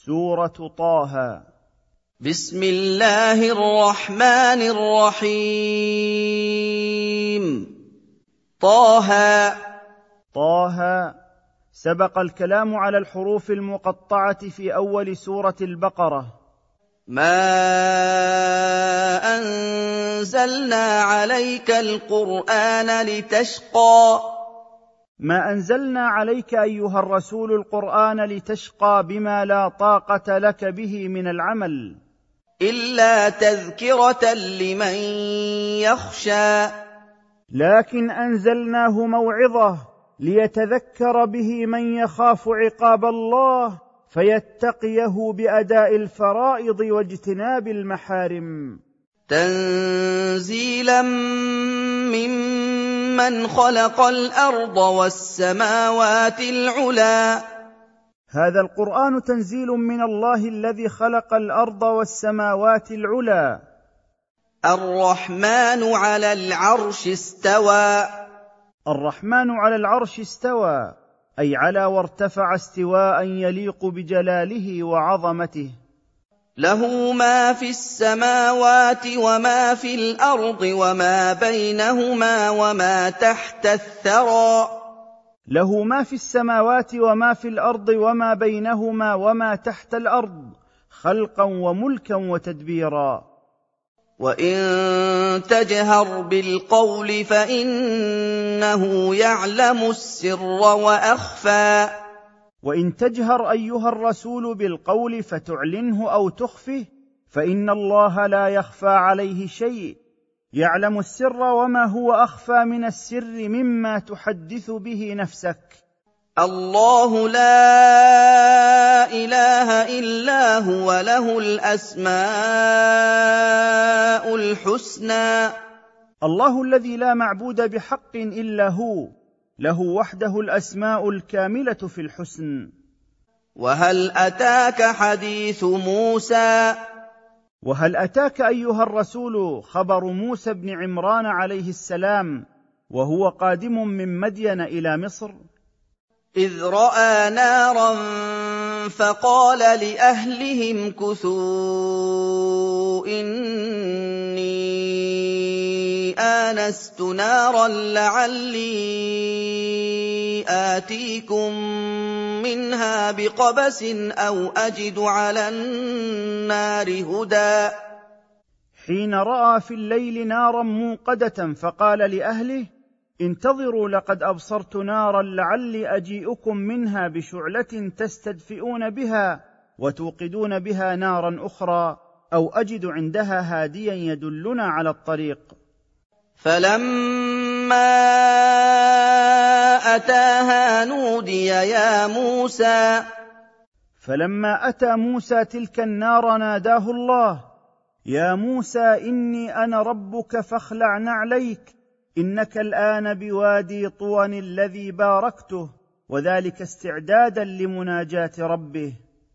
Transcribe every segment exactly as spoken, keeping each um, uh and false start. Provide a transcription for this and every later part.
سورة طه. بسم الله الرحمن الرحيم. طه. طه. سبق الكلام على الحروف المقطعة في أول سورة البقرة. ما أنزلنا عليك القرآن لتشقى ما أنزلنا عليك أيها الرسول القرآن لتشقى بما لا طاقة لك به من العمل، إلا تذكرة لمن يخشى، لكن أنزلناه موعظة ليتذكر به من يخاف عقاب الله فيتقيه بأداء الفرائض واجتناب المحارم. تنزيلا ممن خلق الأرض والسماوات العلى. هذا القرآن تنزيل من الله الذي خلق الأرض والسماوات العلى. الرحمن على العرش استوى. الرحمن على العرش استوى، أي على وارتفع استواء يليق بجلاله وعظمته. له ما في السماوات وما في الأرض وما بينهما وما تحت الثرى. له ما في السماوات وما في الأرض وما بينهما وما تحت الأرض، خلقا وملكا وتدبيرا. وإن تجهر بالقول فإنه يعلم السر وأخفى. وإن تجهر أيها الرسول بالقول فتعلنه أو تخفه فإن الله لا يخفى عليه شيء، يعلم السر وما هو أخفى من السر مما تحدث به نفسك. الله لا إله إلا هو له الأسماء الحسنى. الله الذي لا معبود بحق إلا هو، له وحده الأسماء الكاملة في الحسن. وهل أتاك حديث موسى؟ وهل أتاك أيها الرسول خبر موسى بن عمران عليه السلام وهو قادم من مدين إلى مصر؟ إذ رأى نارا فقال لأهلهم كثوا إني آنست نارا لعلي آتيكم منها بقبس أو أجد على النار هدى. حين رأى في الليل نارا موقدة فقال لأهله انتظروا لقد أبصرت نارا لعلي أجيئكم منها بشعلة تستدفئون بها وتوقدون بها نارا أخرى أو أجد عندها هاديا يدلنا على الطريق. فلما أتاها نودي يا موسى. فلما أتى موسى تلك النار ناداه الله يا موسى إني أنا ربك فاخلع نعليك إنك الآن بوادي طوى الذي باركته، وذلك استعدادا لمناجاة ربه.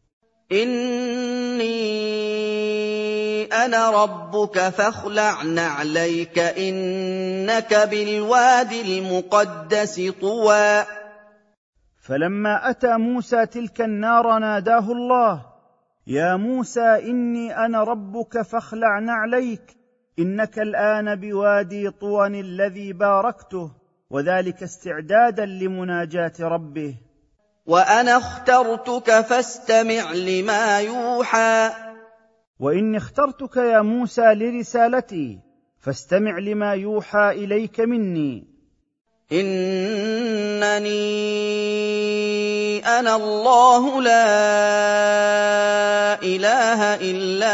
إني أنا ربك فاخلع نعليك إنك بالوادي المقدس طوى. فلما أتى موسى تلك النار ناداه الله يا موسى إني أنا ربك فاخلع نعليك إنك الآن بوادي طوى الذي باركته، وذلك استعدادا لمناجاة ربه. وأنا اخترتك فاستمع لما يوحى. وإني اخترتك يا موسى لرسالتي فاستمع لما يوحى إليك مني. إنني أنا الله لا إله إلا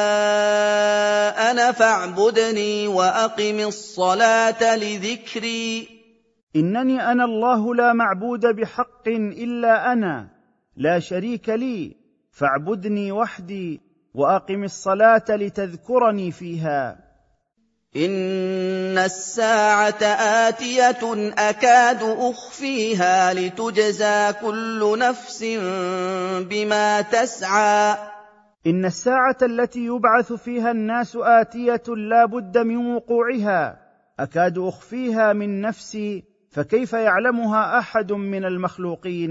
أنا فاعبدني وأقم الصلاة لذكري. إنني أنا الله لا معبود بحق إلا أنا، لا شريك لي، فاعبدني وحدي وأقم الصلاة لتذكرني فيها. إن الساعة آتية أكاد أخفيها لتجزى كل نفس بما تسعى. إن الساعة التي يبعث فيها الناس آتية لا بد من وقوعها، أكاد أخفيها من نفسي فكيف يعلمها أحد من المخلوقين؟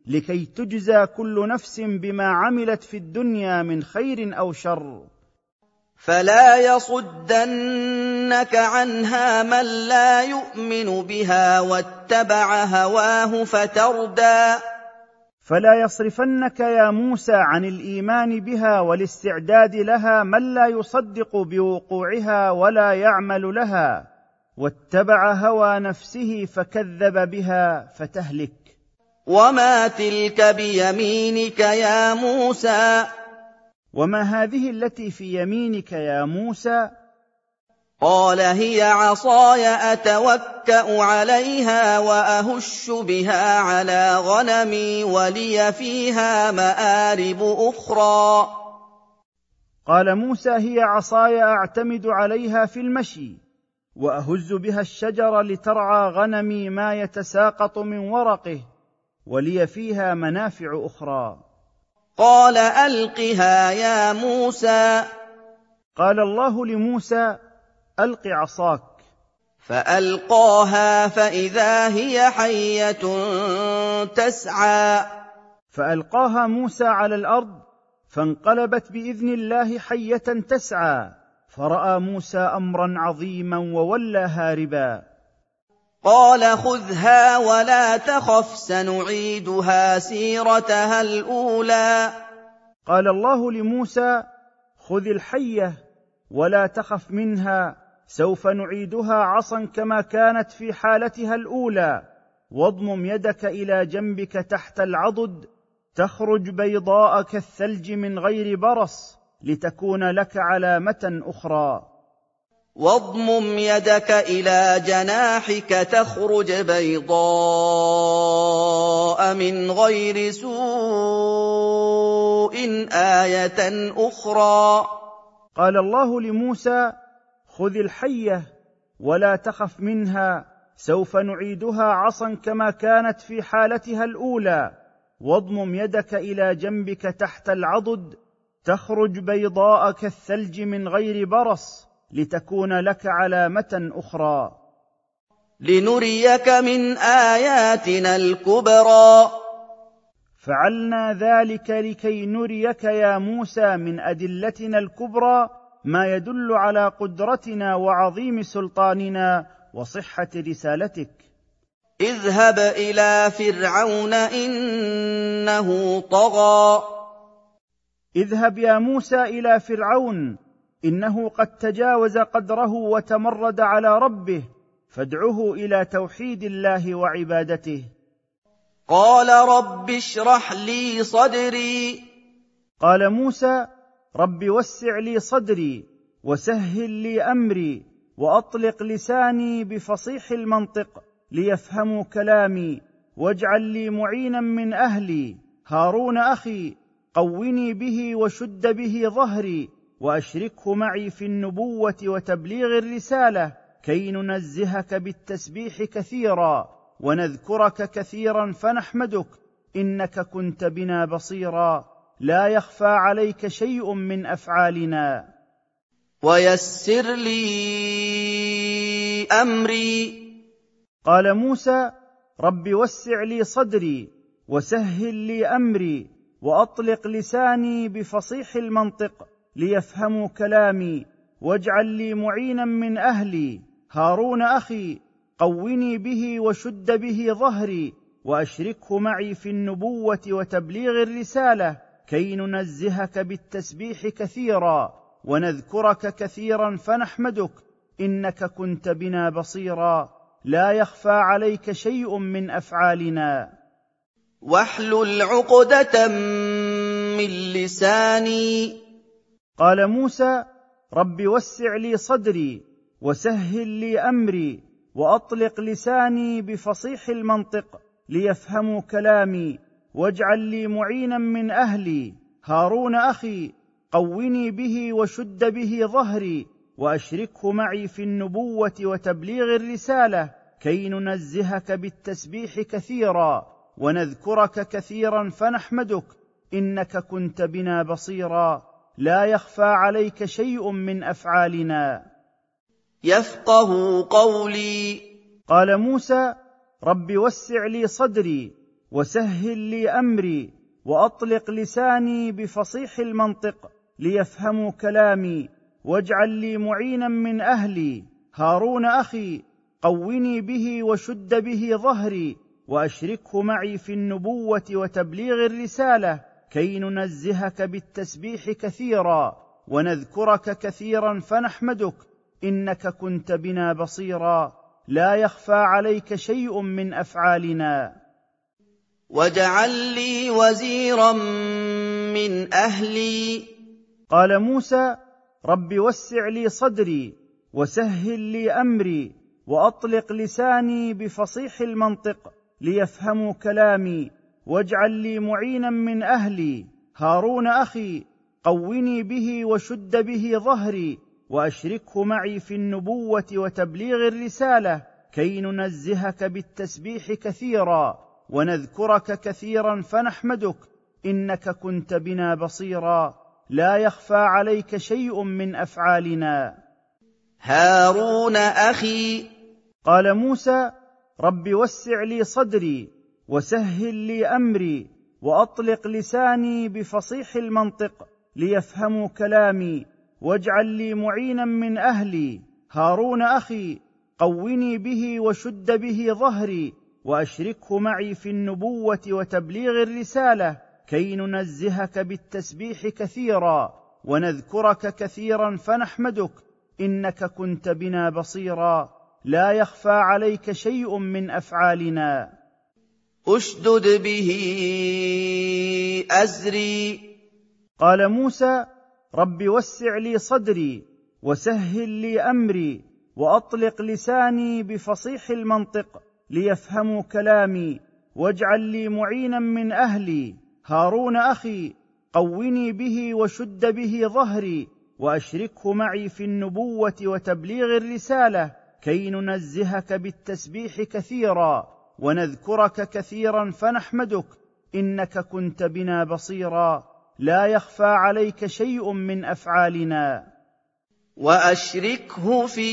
لكي تجزى كل نفس بما عملت في الدنيا من خير أو شر. فلا يصدنك عنها من لا يؤمن بها واتبع هواه فتردى. فلا يصرفنك يا موسى عن الإيمان بها والاستعداد لها من لا يصدق بوقوعها ولا يعمل لها، واتبع هوى نفسه فكذب بها فتهلك. وما تلك بيمينك يا موسى؟ وما هذه التي في يمينك يا موسى؟ قال هي عصاي أتوكأ عليها وأهش بها على غنمي ولي فيها مآرب أخرى. قال موسى هي عصاي أعتمد عليها في المشي، وأهز بها الشجر لترعى غنمي ما يتساقط من ورقه، ولي فيها منافع أخرى. قال ألقها يا موسى. قال الله لموسى ألق عصاك. فألقاها فإذا هي حية تسعى. فألقاها موسى على الأرض فانقلبت بإذن الله حية تسعى، فرأى موسى أمرا عظيما وولى هاربا. قال خذها ولا تخف سنعيدها سيرتها الأولى. قال الله لموسى خذ الحية ولا تخف منها، سوف نعيدها عصا كما كانت في حالتها الأولى، واضمم يدك إلى جنبك تحت العضد تخرج بيضاء كالثلج من غير برص لتكون لك علامة أخرى. واضمم يدك إلى جناحك تخرج بيضاء من غير سوء آية أخرى. قال الله لموسى خذ الحية ولا تخف منها، سوف نعيدها عصا كما كانت في حالتها الأولى، واضمم يدك إلى جنبك تحت العضد تخرج بيضاء كالثلج من غير برص لتكون لك علامة أخرى. لنريك من آياتنا الكبرى. فعلنا ذلك لكي نريك يا موسى من أدلتنا الكبرى ما يدل على قدرتنا وعظيم سلطاننا وصحة رسالتك. اذهب إلى فرعون إنه طغى. اذهب يا موسى إلى فرعون إنه قد تجاوز قدره وتمرد على ربه، فادعه إلى توحيد الله وعبادته. قال رب اشرح لي صدري. قال موسى رب وسع لي صدري وسهل لي أمري وأطلق لساني بفصيح المنطق ليفهموا كلامي، واجعل لي معينا من أهلي هارون أخي، قوني به وشد به ظهري وأشركه معي في النبوة وتبليغ الرسالة كي ننزهك بالتسبيح كثيرا ونذكرك كثيرا فنحمدك، إنك كنت بنا بصيرا، لا يخفى عليك شيء من أفعالنا. ويسر لي أمري. قال موسى رب وسع لي صدري وسهل لي أمري وأطلق لساني بفصيح المنطق ليفهموا كلامي، واجعل لي معينا من أهلي هارون أخي، قوني به وشد به ظهري وأشركه معي في النبوة وتبليغ الرسالة كي ننزهك بالتسبيح كثيرا ونذكرك كثيرا فنحمدك، إنك كنت بنا بصيرا، لا يخفى عليك شيء من أفعالنا. واحلل عقدة من لساني. قال موسى رب وسع لي صدري وسهل لي أمري وأطلق لساني بفصيح المنطق ليفهموا كلامي، واجعل لي معينا من أهلي هارون أخي، قوني به وشد به ظهري وأشركه معي في النبوة وتبليغ الرسالة كي ننزهك بالتسبيح كثيرا ونذكرك كثيرا فنحمدك، إنك كنت بنا بصيرا، لا يخفى عليك شيء من أفعالنا. يفقهوا قولي. قال موسى رب وسع لي صدري وسهل لي أمري وأطلق لساني بفصيح المنطق ليفهموا كلامي، واجعل لي معينا من أهلي هارون أخي، قوني به وشد به ظهري، وأشركه معي في النبوة وتبليغ الرسالة، كي ننزهك بالتسبيح كثيرا ونذكرك كثيرا فنحمدك، إنك كنت بنا بصيرا، لا يخفى عليك شيء من أفعالنا. واجعل لي وزيرا من أهلي. قال موسى: رب وسع لي صدري وسهل لي أمري وأطلق لساني بفصيح المنطق ليفهموا كلامي، واجعل لي معينا من أهلي هارون أخي، قوني به وشد به ظهري، وأشركه معي في النبوة وتبليغ الرسالة، كي ننزهك بالتسبيح كثيرا ونذكرك كثيرا فنحمدك، إنك كنت بنا بصيرا، لا يخفى عليك شيء من أفعالنا. هارون أخي. قال موسى: رب وسع لي صدري وسهل لي أمري وأطلق لساني بفصيح المنطق ليفهموا كلامي، واجعل لي معينا من أهلي هارون أخي، قوني به وشد به ظهري، وأشركه معي في النبوة وتبليغ الرسالة، كي ننزهك بالتسبيح كثيرا ونذكرك كثيرا فنحمدك، إنك كنت بنا بصيرا، لا يخفى عليك شيء من أفعالنا. أشدد به أزري. قال موسى: رب وسع لي صدري وسهل لي أمري وأطلق لساني بفصيح المنطق ليفهموا كلامي، واجعل لي معينا من أهلي هارون أخي، قوني به وشد به ظهري، وأشركه معي في النبوة وتبليغ الرسالة، كي ننزهك بالتسبيح كثيرا ونذكرك كثيرا فنحمدك، إنك كنت بنا بصيرا، لا يخفى عليك شيء من أفعالنا. وأشركه في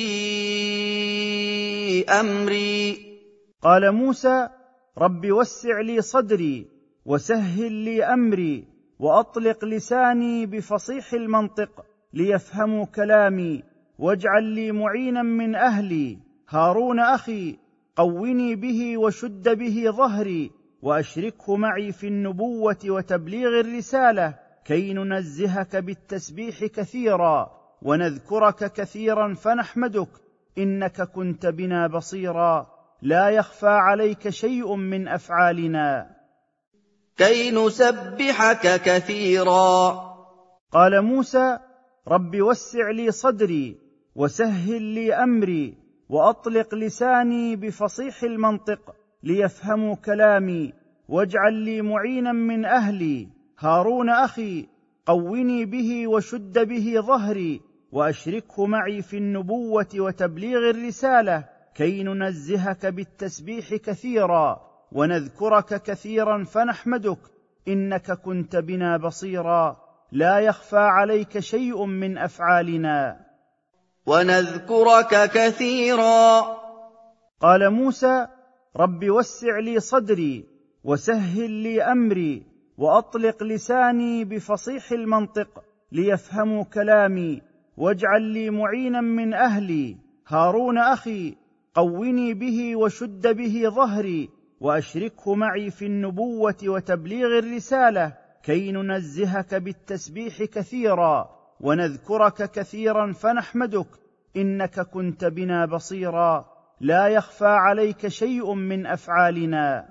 أمري. قال موسى: رب وسع لي صدري وسهل لي أمري وأطلق لساني بفصيح المنطق ليفهموا كلامي، واجعل لي معينا من أهلي هارون أخي، قوني به وشد به ظهري، وأشركه معي في النبوة وتبليغ الرسالة، كي ننزهك بالتسبيح كثيرا ونذكرك كثيرا فنحمدك، إنك كنت بنا بصيرا، لا يخفى عليك شيء من أفعالنا. كي نسبحك كثيرا. قال موسى: رب وسع لي صدري وسهل لي أمري وأطلق لساني بفصيح المنطق ليفهموا كلامي، واجعل لي معينا من أهلي هارون أخي، قوني به وشد به ظهري، وأشركه معي في النبوة وتبليغ الرسالة، كي ننزهك بالتسبيح كثيرا ونذكرك كثيرا فنحمدك، إنك كنت بنا بصيرا، لا يخفى عليك شيء من أفعالنا. ونذكرك كثيرا. قال موسى: رب وسع لي صدري وسهل لي أمري وأطلق لساني بفصيح المنطق ليفهموا كلامي، واجعل لي معينا من أهلي هارون أخي، قوني به وشد به ظهري، وأشركه معي في النبوة وتبليغ الرسالة، كي ننزهك بالتسبيح كثيرا ونذكرك كثيرا فنحمدك، إنك كنت بنا بصيرا، لا يخفى عليك شيء من أفعالنا.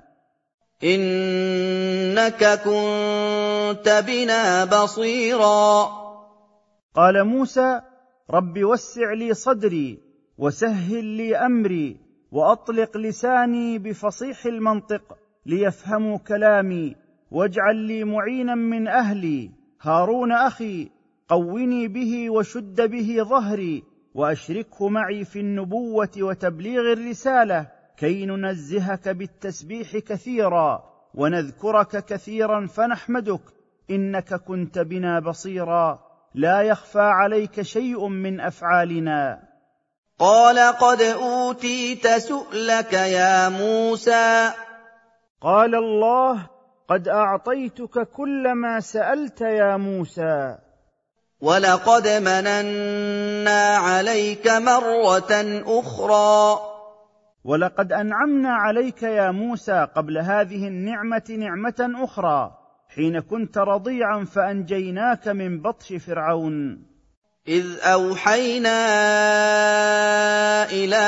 إنك كنت بنا بصيرا. قال موسى: رب وسع لي صدري وسهل لي أمري وأطلق لساني بفصيح المنطق ليفهموا كلامي، واجعل لي معينا من أهلي هارون أخي، قوني به وشد به ظهري، وأشركه معي في النبوة وتبليغ الرسالة، كي ننزهك بالتسبيح كثيرا ونذكرك كثيرا فنحمدك، إنك كنت بنا بصيرا، لا يخفى عليك شيء من أفعالنا. قال: قد أوتيت سؤلك يا موسى. قال الله: قد أعطيتك كل ما سألت يا موسى. وَلَقَدْ مَنَنَّا عَلَيْكَ مَرَّةً أُخْرَىٰ ولقد أنعمنا عليك يا موسى قبل هذه النعمة نعمة أخرى، حين كنت رضيعا فأنجيناك من بطش فرعون. إِذْ أَوْحَيْنَا إِلَىٰ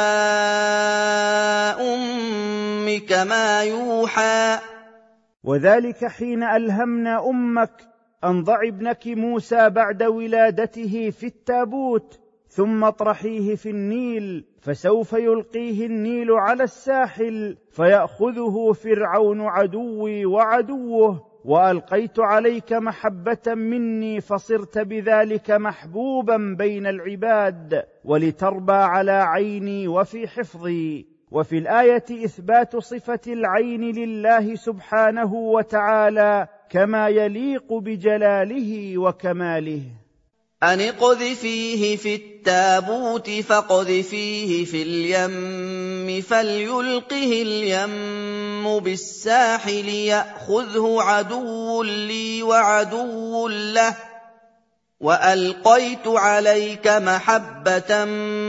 أُمِّكَ مَا يُوحَىٰ وذلك حين ألهمنا أمك أن ضع ابنك موسى بعد ولادته في التابوت، ثم اطرحيه في النيل، فسوف يلقيه النيل على الساحل فيأخذه فرعون عدوي وعدوه، وألقيت عليك محبة مني فصرت بذلك محبوبا بين العباد، ولتربى على عيني وفي حفظي. وفي الآية إثبات صفة العين لله سبحانه وتعالى كما يليق بجلاله وكماله. أن اقذفيه في التابوت فاقذفيه في اليم فليلقه اليم بالساحل يأخذه عدو لي وعدو له، وألقيت عليك محبة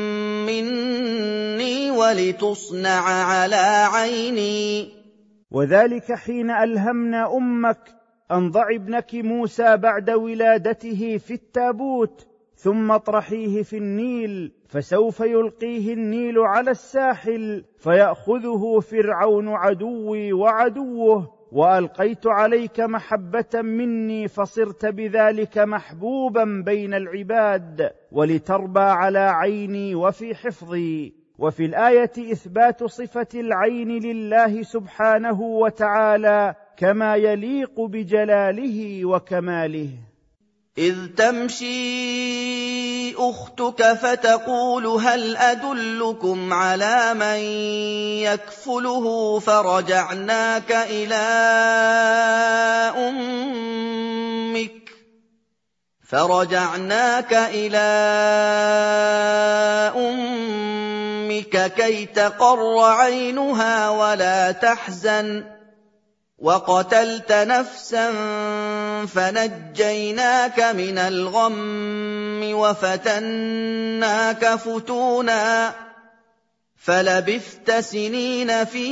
مني ولتصنع على عيني. وذلك حين ألهمنا أمك أن ضع ابنك موسى بعد ولادته في التابوت، ثم اطرحيه في النيل، فسوف يلقيه النيل على الساحل فيأخذه فرعون عدوي وعدوه، وألقيت عليك محبة مني فصرت بذلك محبوبا بين العباد، ولتربى على عيني وفي حفظي. وفي الآية إثبات صفة العين لله سبحانه وتعالى كما يليق بجلاله وكماله. إذ تمشي أختك فتقول هل أدلكم على من يكفله فرجعناك إلى أمك فرجعناك إلى أمك كي تقر عينها ولا تحزن، وقتلت نفسا فنجيناك من الغم وفتناك فتونا، فلبثت سنين في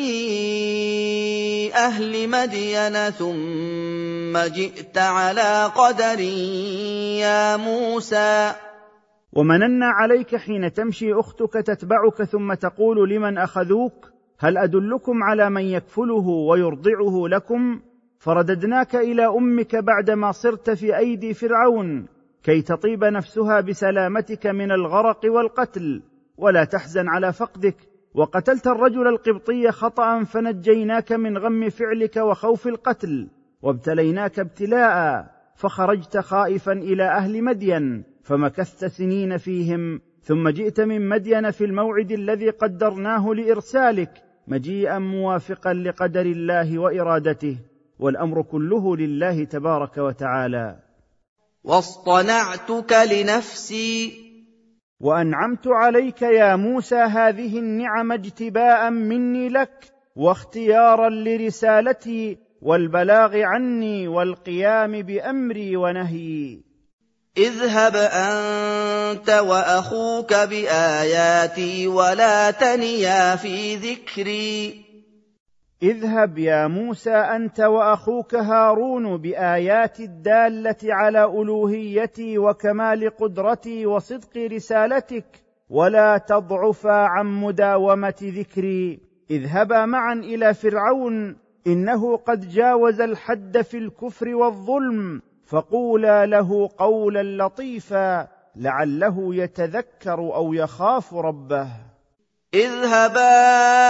أهل مدين ثم جئت على قدر يا موسى. ومننا عليك حين تمشي أختك تتبعك ثم تقول لمن أخذوك هل أدلكم على من يكفله ويرضعه لكم؟ فرددناك إلى أمك بعدما صرت في أيدي فرعون كي تطيب نفسها بسلامتك من الغرق والقتل، ولا تحزن على فقدك. وقتلت الرجل القبطي خطأ فنجيناك من غم فعلك وخوف القتل، وابتليناك ابتلاء فخرجت خائفا إلى أهل مدين فمكثت سنين فيهم، ثم جئت من مدين في الموعد الذي قدرناه لإرسالك مجيئا موافقا لقدر الله وإرادته، والأمر كله لله تبارك وتعالى. واصطنعتك لنفسي، وأنعمت عليك يا موسى هذه النعم اجتباء مني لك واختيارا لرسالتي والبلاغ عني والقيام بأمري ونهيي. اذهب أنت وأخوك بآياتي ولا تنيا في ذكري. اذهب يا موسى أنت وأخوك هارون بآيات الدالة على ألوهيتي وكمال قدرتي وصدق رسالتك، ولا تضعفا عن مداومة ذكري. اذهبا معا إلى فرعون إنه قد جاوز الحد في الكفر والظلم، فقولا له قولا لطيفا لعله يتذكر أو يخاف ربه. اذهبا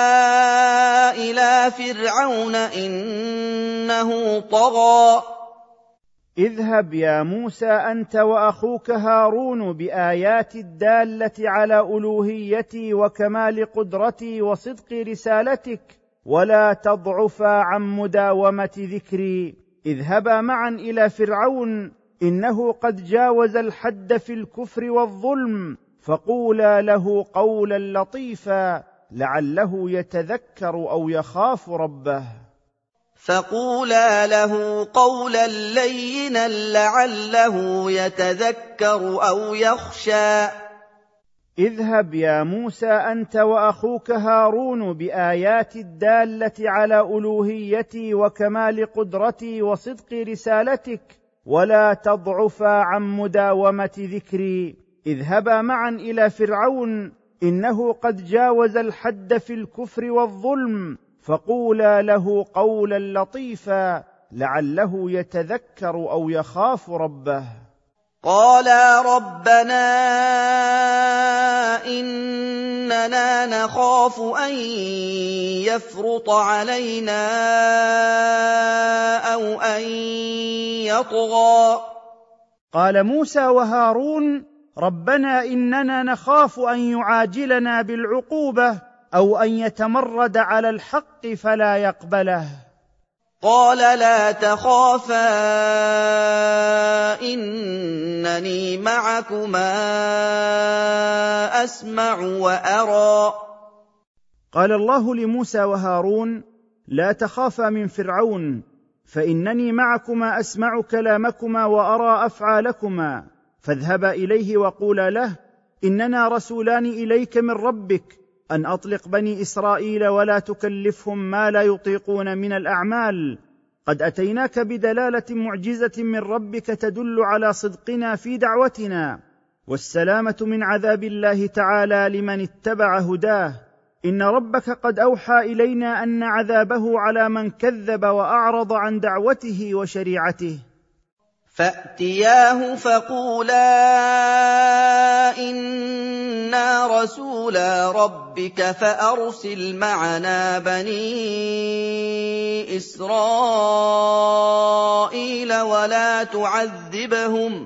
إلى فرعون إنه طغى. اذهب يا موسى أنت وأخوك هارون بآيات الدالة على ألوهيتي وكمال قدرتي وصدق رسالتك، ولا تضعفا عن مداومة ذكري. اذهبا معا إلى فرعون إنه قد جاوز الحد في الكفر والظلم، فقولا له قولا لطيفا لعله يتذكر أو يخاف ربه. فقولا له قولا لينا لعله يتذكر أو يخشى اذهب يا موسى أنت وأخوك هارون بآياتي الدالة على ألوهيتي وكمال قدرتي وصدق رسالتك، ولا تضعفا عن مداومة ذكري. اذهبا معا إلى فرعون إنه قد جاوز الحد في الكفر والظلم، فقولا له قولا لطيفا لعله يتذكر أو يخاف ربه. قالا ربنا إننا نخاف أن يفرط علينا أو أن يطغى. قال موسى وهارون ربنا إننا نخاف أن يعاجلنا بالعقوبة أو أن يتمرد على الحق فلا يقبله. قال لا تخافا إنني معكما أسمع وأرى. قال الله لموسى وهارون لا تخافا من فرعون، فإنني معكما أسمع كلامكما وأرى أفعالكما، فاذهبا إليه وقولا له إننا رسولان إليك من ربك أن أطلق بني إسرائيل ولا تكلفهم ما لا يطيقون من الأعمال. قد أتيناك بدلالة معجزة من ربك تدل على صدقنا في دعوتنا، والسلامة من عذاب الله تعالى لمن اتبع هداه. إن ربك قد أوحى إلينا أن عذابه على من كذب وأعرض عن دعوته وشريعته. فأتياه فقولا إنا رسولا ربك فأرسل معنا بني إسرائيل ولا تعذبهم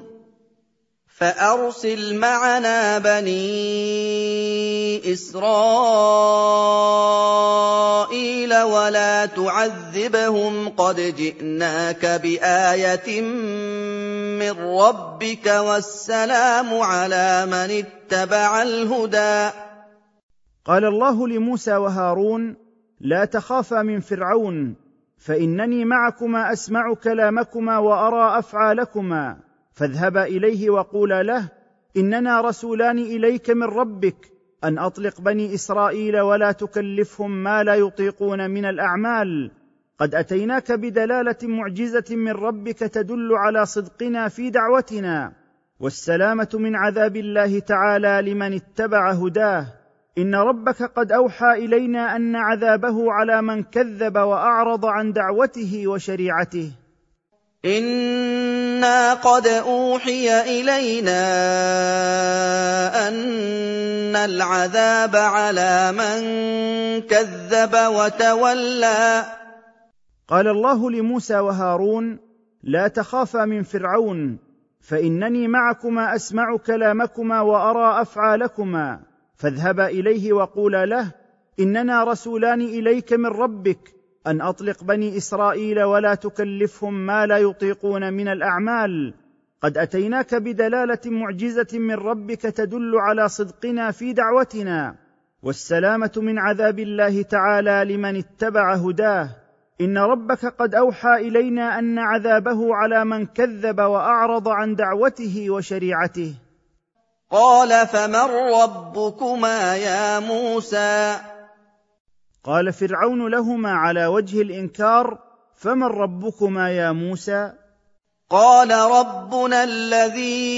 فأرسل معنا بني إسرائيل ولا تعذبهم قد جئناك بآية من ربك والسلام على من اتبع الهدى. قال الله لموسى وهارون لا تخافا من فرعون، فإنني معكما أسمع كلامكما وأرى أفعالكما، فاذهبا إليه وقولا له إننا رسولان إليك من ربك أن أطلق بني إسرائيل ولا تكلفهم ما لا يطيقون من الأعمال. قد أتيناك بدلالة معجزة من ربك تدل على صدقنا في دعوتنا، والسلامة من عذاب الله تعالى لمن اتبع هداه. إن ربك قد أوحى إلينا أن عذابه على من كذب وأعرض عن دعوته وشريعته. إنا قد أوحي إلينا أن العذاب على من كذب وتولى. قال الله لموسى وهارون لا تخافا من فرعون، فإنني معكما أسمع كلامكما وأرى أفعالكما، فاذهبا إليه وقولا له إننا رسولان إليك من ربك أن أطلق بني إسرائيل ولا تكلفهم ما لا يطيقون من الأعمال. قد أتيناك بدلالة معجزة من ربك تدل على صدقنا في دعوتنا، والسلامة من عذاب الله تعالى لمن اتبع هداه. إن ربك قد أوحى إلينا أن عذابه على من كذب وأعرض عن دعوته وشريعته. قال فمن ربكما يا موسى؟ قال فرعون لهما على وجه الإنكار فمن ربكما يا موسى؟ قال ربنا الذي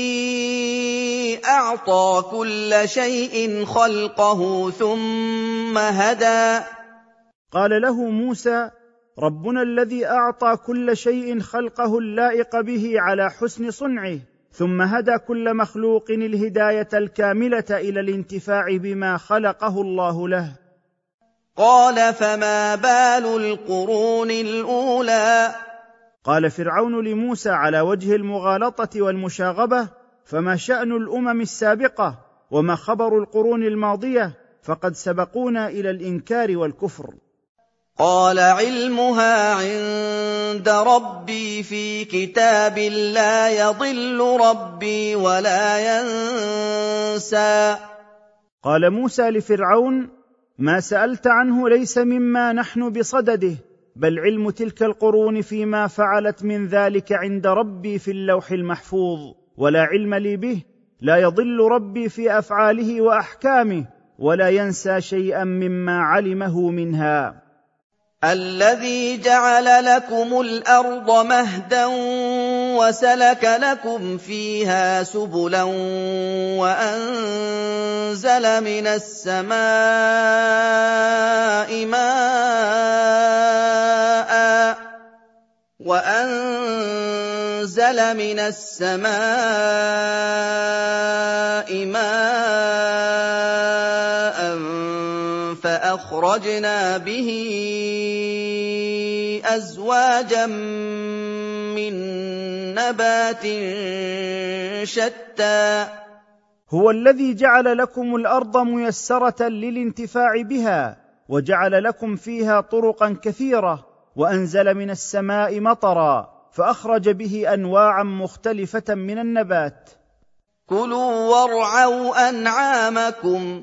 أعطى كل شيء خلقه ثم هدى. قال له موسى ربنا الذي أعطى كل شيء خلقه اللائق به على حسن صنعه، ثم هدى كل مخلوق الهداية الكاملة إلى الانتفاع بما خلقه الله له. قال فما بال القرون الأولى؟ قال فرعون لموسى على وجه المغالطة والمشاغبة فما شأن الأمم السابقة وما خبر القرون الماضية، فقد سبقونا إلى الإنكار والكفر. قال علمها عند ربي في كتاب لا يضل ربي ولا ينسى. قال موسى لفرعون ما سألت عنه ليس مما نحن بصدده، بل علم تلك القرون فيما فعلت من ذلك عند ربي في اللوح المحفوظ، ولا علم لي به. لا يضل ربي في افعاله واحكامه، ولا ينسى شيئا مما علمه منها. الذي جعل لكم الأرض مهدا وسلك لكم فيها سبلا وأنزل من السماء ماء وأنزل من السماء ماء فأخرجنا به أزواجا من نبات شتى. هو الذي جعل لكم الأرض ميسرة للانتفاع بها، وجعل لكم فيها طرقا كثيرة، وأنزل من السماء مطرا فأخرج به أنواعا مختلفة من النبات. كلوا وارعوا أنعامكم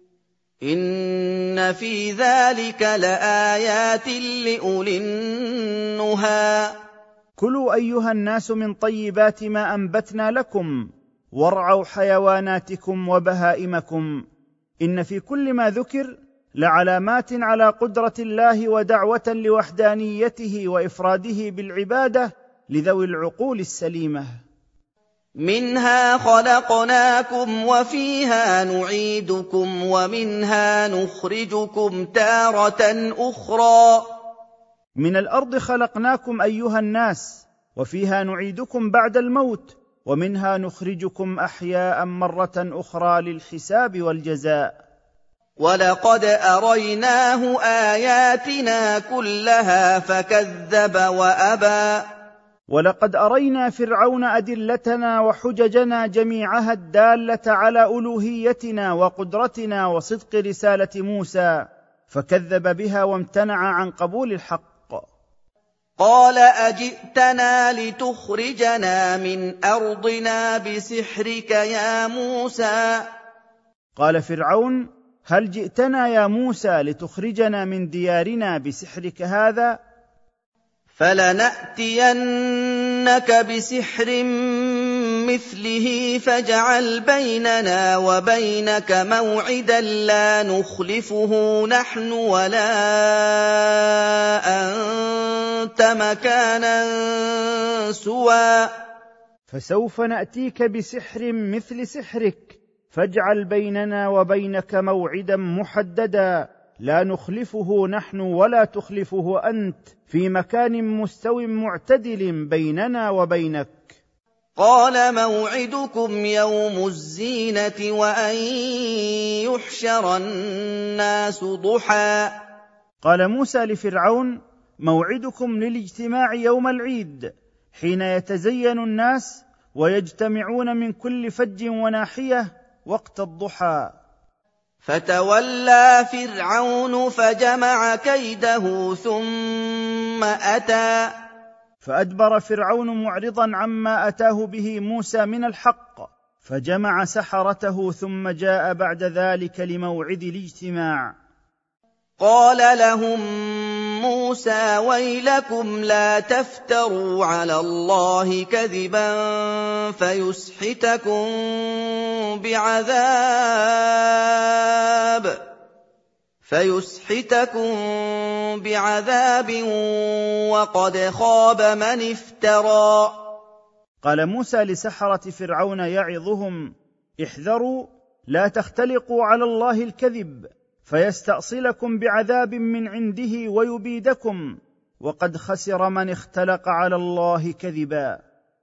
إن في ذلك لآيات لأولي النهى. كلوا أيها الناس من طيبات ما أنبتنا لكم، وارعوا حيواناتكم وبهائمكم، إن في كل ما ذكر لعلامات على قدرة الله ودعوة لوحدانيته وإفراده بالعبادة لذوي العقول السليمة. منها خلقناكم وفيها نعيدكم ومنها نخرجكم تارة أخرى. من الأرض خلقناكم أيها الناس، وفيها نعيدكم بعد الموت، ومنها نخرجكم أحياء مرة أخرى للحساب والجزاء. ولقد أريناه آياتنا كلها فكذب وأبى. ولقد أرينا فرعون أدلتنا وحججنا جميعها الدالة على ألوهيتنا وقدرتنا وصدق رسالة موسى، فكذب بها وامتنع عن قبول الحق. قال أجئتنا لتخرجنا من أرضنا بسحرك يا موسى. قال فرعون: هل جئتنا يا موسى لتخرجنا من ديارنا بسحرك هذا؟ فلنأتينك بسحر مثله فاجعل بيننا وبينك موعدا لا نخلفه نحن ولا أنت مكانا سوى. فسوف نأتيك بسحر مثل سحرك، فاجعل بيننا وبينك موعدا محددا لا نخلفه نحن ولا تخلفه أنت، في مكان مستو معتدل بيننا وبينك. قال موعدكم يوم الزينة وأن يحشر الناس ضحى. قال موسى لفرعون: موعدكم للاجتماع يوم العيد، حين يتزين الناس ويجتمعون من كل فج وناحية وقت الضحى. فتولى فرعون فجمع كيده ثم أتى. فأدبر فرعون معرضا عما أتاه به موسى من الحق، فجمع سحرته ثم جاء بعد ذلك لموعد الاجتماع. قال لهم موسى: ويلكم لا تفتروا على الله كذبا فيسحتكم بعذاب فيسحتكم بعذاب وقد خاب من افترى. قال موسى لسحرة فرعون يعظهم: احذروا، لا تختلقوا على الله الكذب فيستأصلكم بعذاب من عنده ويبيدكم، وقد خسر من اختلق على الله كذبا.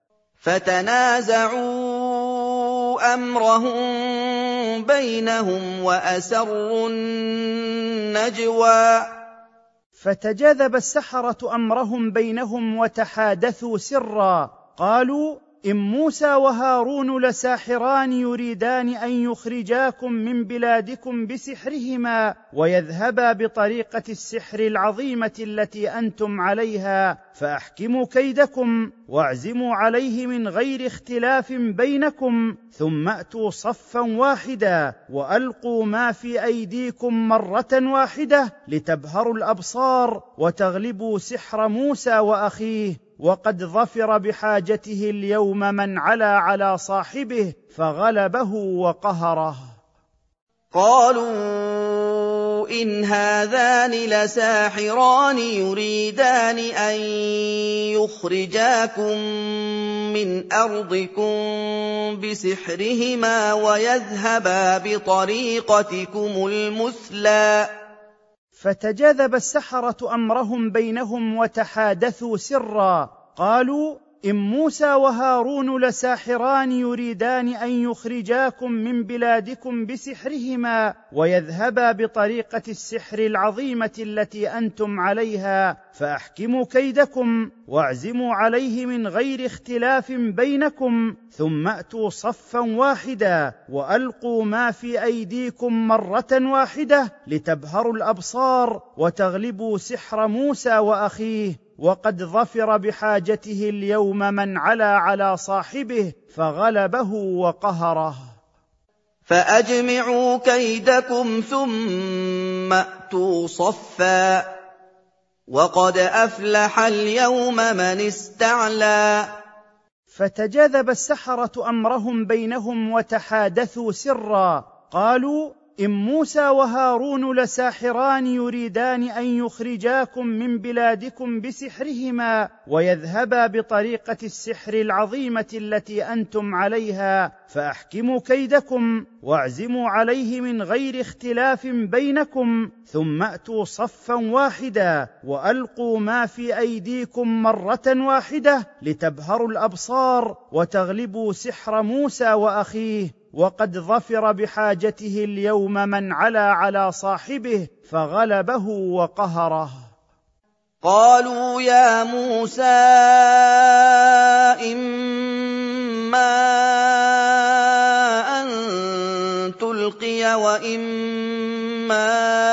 فتنازعوا أمرهم بينهم وأسروا النجوى. فتجاذب السحرة أمرهم بينهم وتحادثوا سرا، قالوا: إن موسى وهارون لساحران يريدان أن يخرجاكم من بلادكم بسحرهما ويذهبا بطريقة السحر العظيمة التي أنتم عليها فأحكموا كيدكم واعزموا عليه من غير اختلاف بينكم ثم أتوا صفا واحدا وألقوا ما في أيديكم مرة واحدة لتبهروا الأبصار وتغلبوا سحر موسى وأخيه، وقد ظفر بحاجته اليوم من علا على صاحبه فغلبه وقهره. قالوا إن هذان لساحران يريدان أن يخرجاكم من أرضكم بسحرهما ويذهبا بطريقتكم المثلى. فتجاذب السحرة أمرهم بينهم وتحادثوا سرا، قالوا إن موسى وهارون لساحران يريدان أن يخرجاكم من بلادكم بسحرهما ويذهبا بطريقة السحر العظيمة التي أنتم عليها فأحكموا كيدكم واعزموا عليه من غير اختلاف بينكم ثم أتوا صفا واحدا وألقوا ما في أيديكم مرة واحدة لتبهروا الأبصار وتغلبوا سحر موسى وأخيه، وقد ظفر بحاجته اليوم من علا على صاحبه فغلبه وقهره. فأجمعوا كيدكم ثم أتوا صفا وقد أفلح اليوم من استعلى. فتجاذب السحرة أمرهم بينهم وتحادثوا سرا، قالوا إن موسى وهارون لساحران يريدان أن يخرجاكم من بلادكم بسحرهما ويذهبا بطريقة السحر العظيمة التي أنتم عليها فأحكموا كيدكم واعزموا عليه من غير اختلاف بينكم ثم أتوا صفا واحدا وألقوا ما في أيديكم مرة واحدة لتبهروا الأبصار وتغلبوا سحر موسى وأخيه، وقد ظفر بحاجته اليوم من علا على صاحبه فغلبه وقهره. قالوا يا موسى إما أن تلقي وإما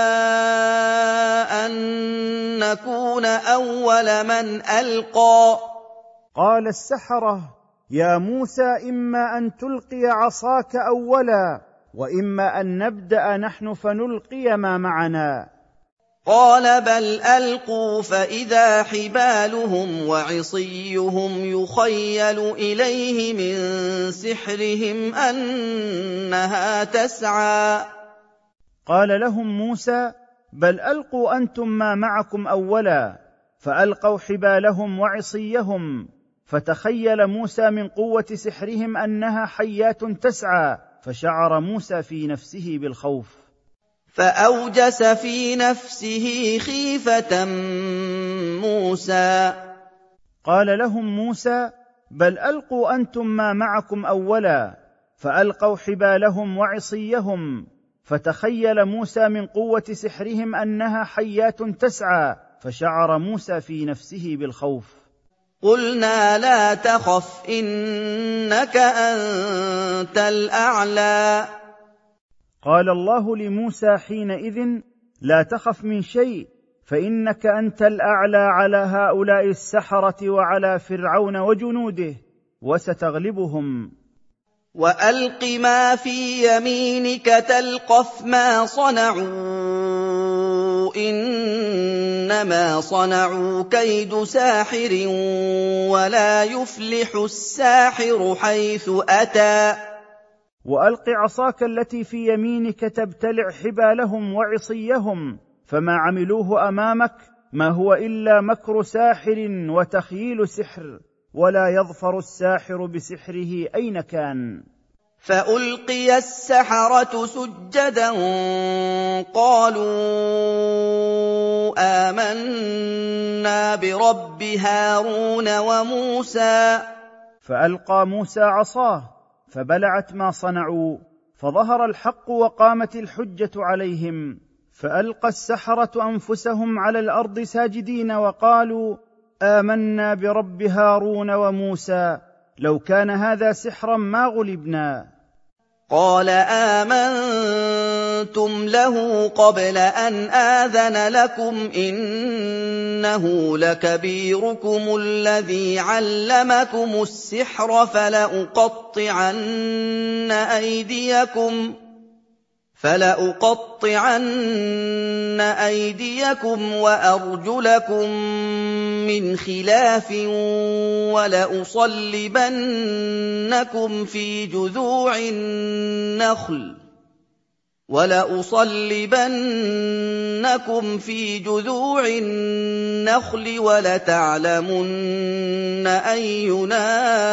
أن نكون أول من ألقى. قال السحرة يا موسى إما أن تلقي عصاك أولا وإما أن نبدأ نحن فنلقي ما معنا. قال بل ألقوا فإذا حبالهم وعصيهم يخيل إليه من سحرهم أنها تسعى. قال لهم موسى بل ألقوا أنتم ما معكم أولا، فألقوا حبالهم وعصيهم، فتخيل موسى من قوة سحرهم أنها حيات تسعى، فشعر موسى في نفسه بالخوف، فأوجس في نفسه خيفة موسى. قال لهم موسى بل ألقوا أنتم ما معكم أولا، فألقوا حبالهم وعصيهم، فتخيل موسى من قوة سحرهم أنها حيات تسعى، فشعر موسى في نفسه بالخوف. قلنا لا تخف إنك أنت الأعلى. قال الله لموسى حينئذ لا تخف من شيء، فإنك أنت الأعلى على هؤلاء السحرة وعلى فرعون وجنوده، وستغلبهم. وألق ما في يمينك تلقف ما صنعوا إنما صنعوا كيد ساحر ولا يفلح الساحر حيث أتى. وألق عصاك التي في يمينك تبتلع حبالهم وعصيهم، فما عملوه أمامك ما هو إلا مكر ساحر وتخييل سحر، ولا يظفر الساحر بسحره أين كان. فألقي السحرة سجدا قالوا آمنا برب هارون وموسى. فألقى موسى عصاه فبلعت ما صنعوا، فظهر الحق وقامت الحجة عليهم، فألقى السحرة أنفسهم على الأرض ساجدين وقالوا آمنا برب هارون وموسى. لو كان هذا سحرا ما غلبنا. قال آمنتم له قبل أن آذن لكم إنه لكبيركم الذي علمكم السحر فلأقطعن أيديكم فلأقطعن أيديكم وأرجلكم من خلاف ولأصلبنكم في جذوع النخل ولأصلبنكم في جذوع النخل ولتعلمن أينا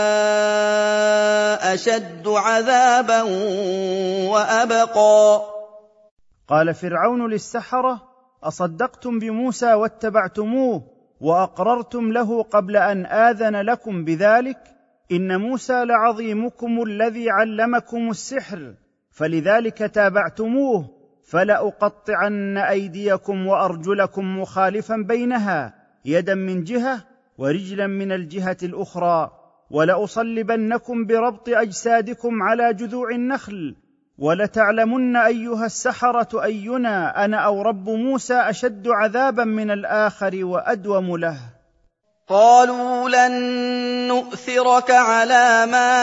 أشد عذابا وأبقى. قال فرعون للسحرة: أصدقتم بموسى واتبعتموه وأقررتم له قبل أن آذن لكم بذلك؟ إن موسى لعظيمكم الذي علمكم السحر، فلذلك تابعتموه. فلأقطعن أيديكم وأرجلكم مخالفا بينها، يدا من جهة ورجلا من الجهة الأخرى، ولأصلبنكم بربط أجسادكم على جذوع النخل، ولتعلمن أيها السحرة أينا أنا أو رب موسى أشد عذابا من الآخر وأدوم له. قالوا لن نؤثرك على ما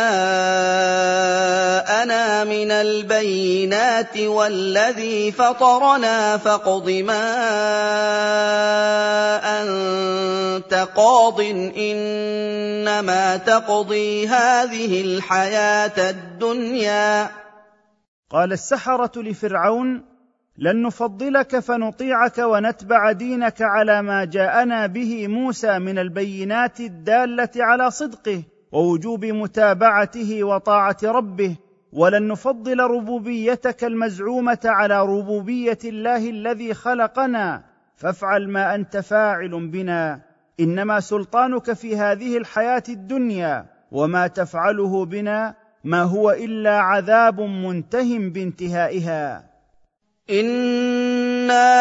جاءنا من البينات والذي فطرنا فاقض ما أنت قاض إنما تقضي هذه الحياة الدنيا. قال السحرة لفرعون: لن نفضلك فنطيعك ونتبع دينك على ما جاءنا به موسى من البينات الدالة على صدقه ووجوب متابعته وطاعة ربه، ولن نفضل ربوبيتك المزعومة على ربوبية الله الذي خلقنا، فافعل ما أنت فاعل بنا، إنما سلطانك في هذه الحياة الدنيا، وما تفعله بنا ما هو إلا عذاب منته بانتهائها. إنا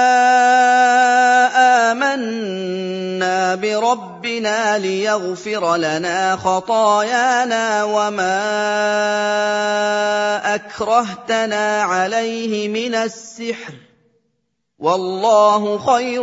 آمنا بربنا ليغفر لنا خطايانا وما أكرهتنا عليه من السحر والله خير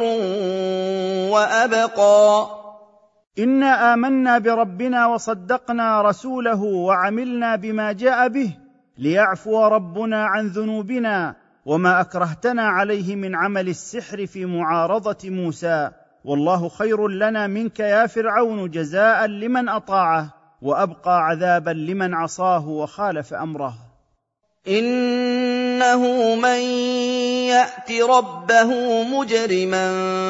وأبقى. إنا آمنا بربنا وصدقنا رسوله وعملنا بما جاء به ليعفو ربنا عن ذنوبنا وما أكرهتنا عليه من عمل السحر في معارضة موسى، والله خير لنا منك يا فرعون جزاء لمن أطاعه وأبقى عذابا لمن عصاه وخالف أمره. إنه من يأت ربه مجرما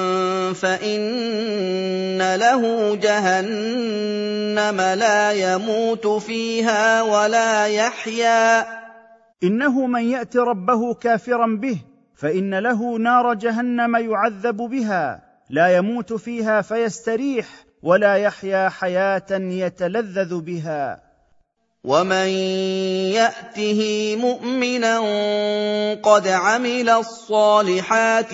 فإن له جهنم لا يموت فيها ولا يحيا. إنه من يأت ربه كافرا به فإن له نار جهنم يعذب بها لا يموت فيها فيستريح ولا يحيا حياة يتلذذ بها. ومن يأته مؤمنا قد عمل الصالحات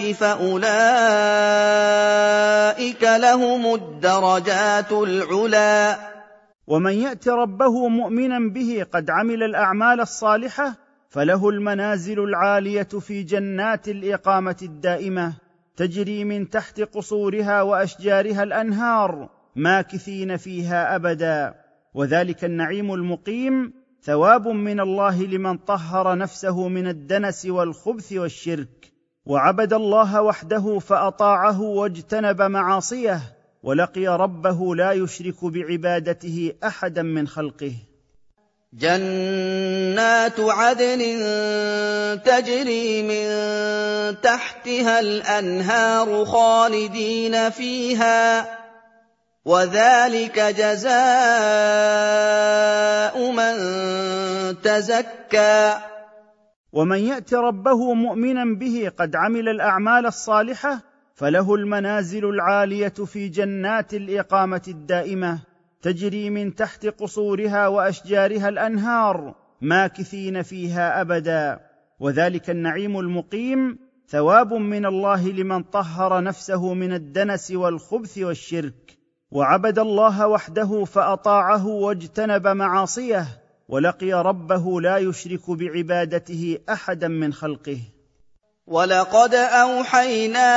فأولئك لهم الدرجات العلى. ومن يأت ربه مؤمنا به قد عمل الأعمال الصالحة فله المنازل العالية في جنات الإقامة الدائمة تجري من تحت قصورها وأشجارها الأنهار ماكثين فيها أبدا، وذلك النعيم المقيم ثواب من الله لمن طهر نفسه من الدنس والخبث والشرك وعبد الله وحده فأطاعه واجتنب معاصيه ولقي ربه لا يشرك بعبادته أحدا من خلقه. جنات عدن تجري من تحتها الأنهار خالدين فيها وذلك جزاء من تزكى. ومن يأت ربه مؤمنا به قد عمل الأعمال الصالحة فله المنازل العالية في جنات الإقامة الدائمة تجري من تحت قصورها وأشجارها الأنهار ماكثين فيها أبدا، وذلك النعيم المقيم ثواب من الله لمن طهر نفسه من الدنس والخبث والشرك وعبد الله وحده فاطاعه واجتنب معاصيه، ولقي ربه لا يشرك بعبادته احدا من خلقه. وَلَقَدْ أَوْحَيْنَا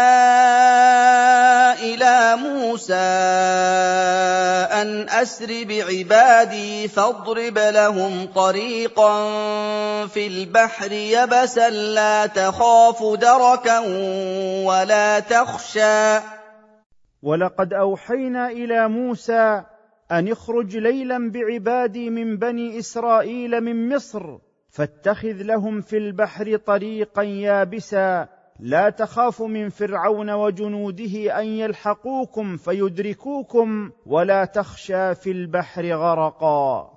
إِلَىٰ مُوسَىٰ أَنْ أَسْرِ بِعِبَادِي فَاضْرِبْ لَهُمْ طَرِيقًا فِي الْبَحْرِ يَبَسًا لَّا تَخَافُ دَرَكًا وَلَا تَخْشَىٰ. وَلَقَدْ أَوْحَيْنَا إِلَىٰ مُوسَىٰ أَنِ اخْرُجْ لَيْلًا بعبادي من بني إسرائيل من مصر، فاتخذ لهم في البحر طريقا يابسا لا تخاف من فرعون وجنوده أن يلحقوكم فيدركوكم ولا تخشى في البحر غرقا.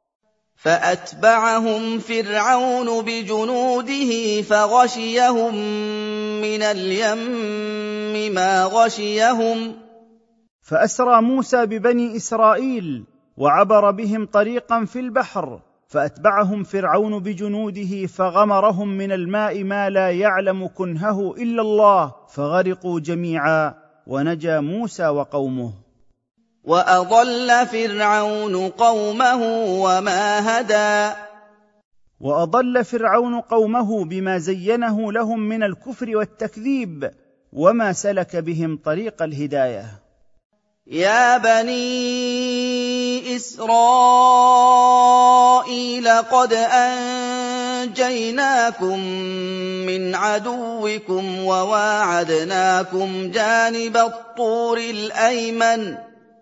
فأتبعهم فرعون بجنوده فغشيهم من اليم ما غشيهم. فأسرى موسى ببني إسرائيل وعبر بهم طريقا في البحر، فأتبعهم فرعون بجنوده فغمرهم من الماء ما لا يعلم كنهه إلا الله، فغرقوا جميعا ونجا موسى وقومه. وأضل فرعون قومه وما هدى. وأضل فرعون قومه بما زينه لهم من الكفر والتكذيب، وما سلك بهم طريق الهداية. يا بني إسرائيل قد أنجيناكم من عدوكم وواعدناكم جانب الطور الأيمن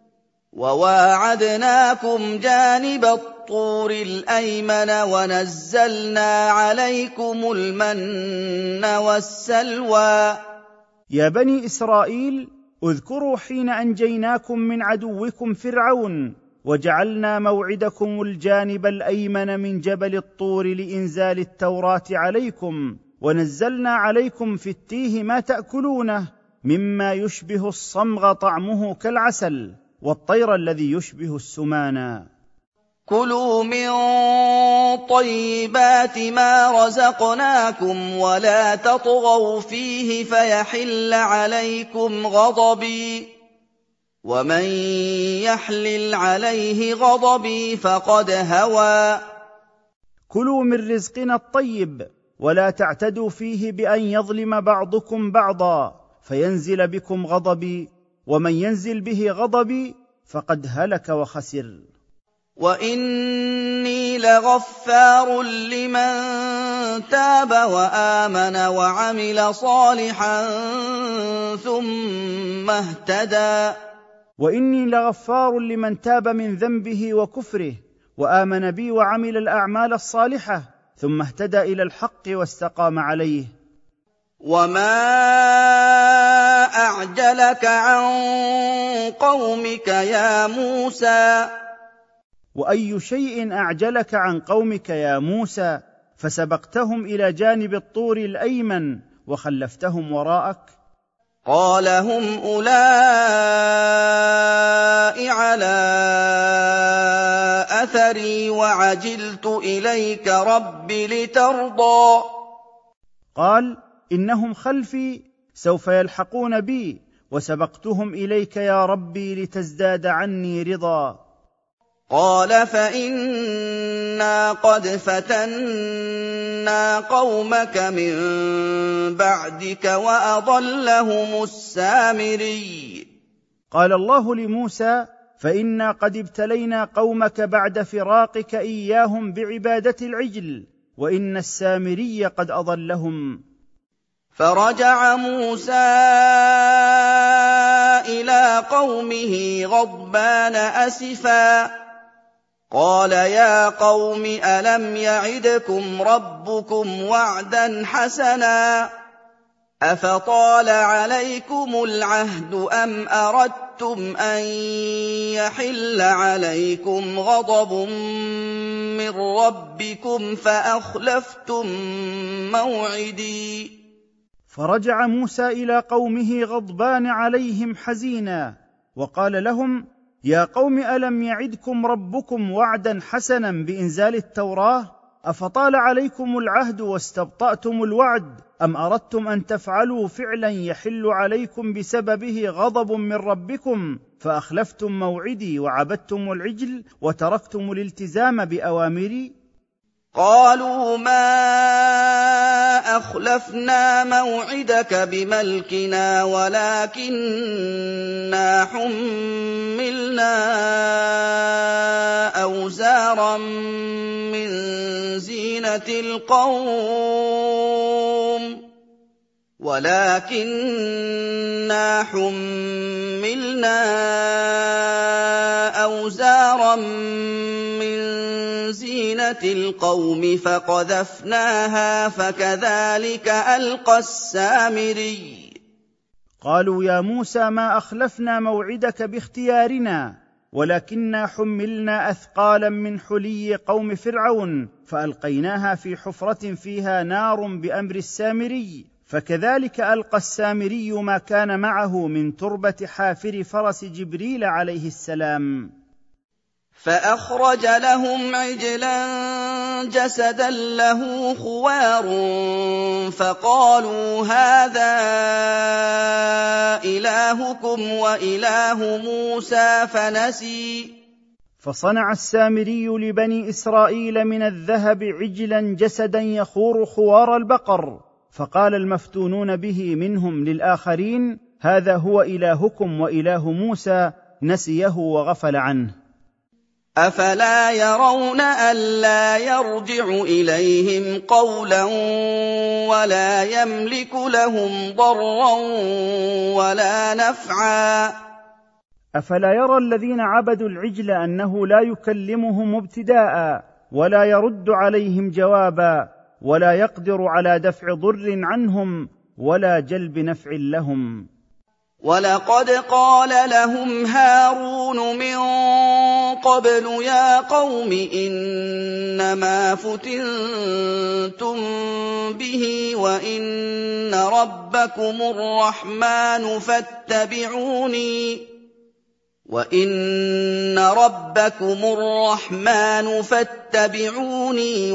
وواعدناكم جانب الطور الأيمن ونزلنا عليكم المن والسلوى. يا بني إسرائيل اذكروا حين أنجيناكم من عدوكم فرعون، وجعلنا موعدكم الجانب الأيمن من جبل الطور لإنزال التوراة عليكم، ونزلنا عليكم في التيه ما تأكلونه مما يشبه الصمغ طعمه كالعسل، والطير الذي يشبه السمانا. كلوا من طيبات ما رزقناكم ولا تطغوا فيه فيحل عليكم غضبي، ومن يحلل عليه غضبي فقد هوى. كلوا من رزقنا الطيب ولا تعتدوا فيه بأن يظلم بعضكم بعضا فينزل بكم غضبي، ومن ينزل به غضبي فقد هلك وخسر. وإني لغفار لمن تاب وآمن وعمل صالحا ثم اهتدى. وإني لغفار لمن تاب من ذنبه وكفره وآمن بي وعمل الأعمال الصالحة ثم اهتدى إلى الحق واستقام عليه. وما أعجلك عن قومك يا موسى. وأي شيء أعجلك عن قومك يا موسى فسبقتهم إلى جانب الطور الأيمن وخلفتهم وراءك؟ قال هم أولئك على أثري وعجلت إليك رب لترضى. قال إنهم خلفي سوف يلحقون بي، وسبقتهم إليك يا ربي لتزداد عني رضا. قال فإنا قد فتنا قومك من بعدك وأضلهم السامري. قال الله لموسى فإنا قد ابتلينا قومك بعد فراقك إياهم بعبادة العجل، وإن السامري قد أضلهم. فرجع موسى إلى قومه غضبان أسفا قال يا قوم ألم يعدكم ربكم وعدا حسنا أفطال عليكم العهد أم أردتم أن يحل عليكم غضب من ربكم فأخلفتم موعدي. فرجع موسى إلى قومه غضبان عليهم حزينا وقال لهم يا قوم ألم يعدكم ربكم وعدا حسنا بإنزال التوراة؟ أفطال عليكم العهد واستبطأتم الوعد أم أردتم أن تفعلوا فعلا يحل عليكم بسببه غضب من ربكم فأخلفتم موعدي وعبدتم العجل وتركتم الالتزام بأوامري؟ قالوا ما أخلفنا موعدك بملكنا ولكننا حملنا أوزارا من زينة القوم ولكننا حملنا أوزارا من زينة القوم فقذفناها فكذلك ألقى السامري. قالوا يا موسى ما أخلفنا موعدك باختيارنا ولكننا حملنا أثقالا من حلي قوم فرعون فألقيناها في حفرة فيها نار بأمر السامري فكذلك ألقى السامري ما كان معه من تربة حافر فرس جبريل عليه السلام. فأخرج لهم عجلا جسدا له خوار فقالوا هذا إلهكم وإله موسى فنسي. فصنع السامري لبني إسرائيل من الذهب عجلا جسدا يخور خوار البقر، فقال المفتونون به منهم للآخرين هذا هو إلهكم وإله موسى، نسيه وغفل عنه. أفلا يرون ألا يرجع إليهم قولا ولا يملك لهم ضرا ولا نفعا. أفلا يرى الذين عبدوا العجل أنه لا يكلمهم ابتداء ولا يرد عليهم جوابا ولا يقدر على دفع ضر عنهم ولا جلب نفع لهم. ولقد قال لهم هارون من قبل يا قوم إنما فتنتم به وإن ربكم الرحمن فاتبعوني وإن ربكم الرحمن فاتبعوني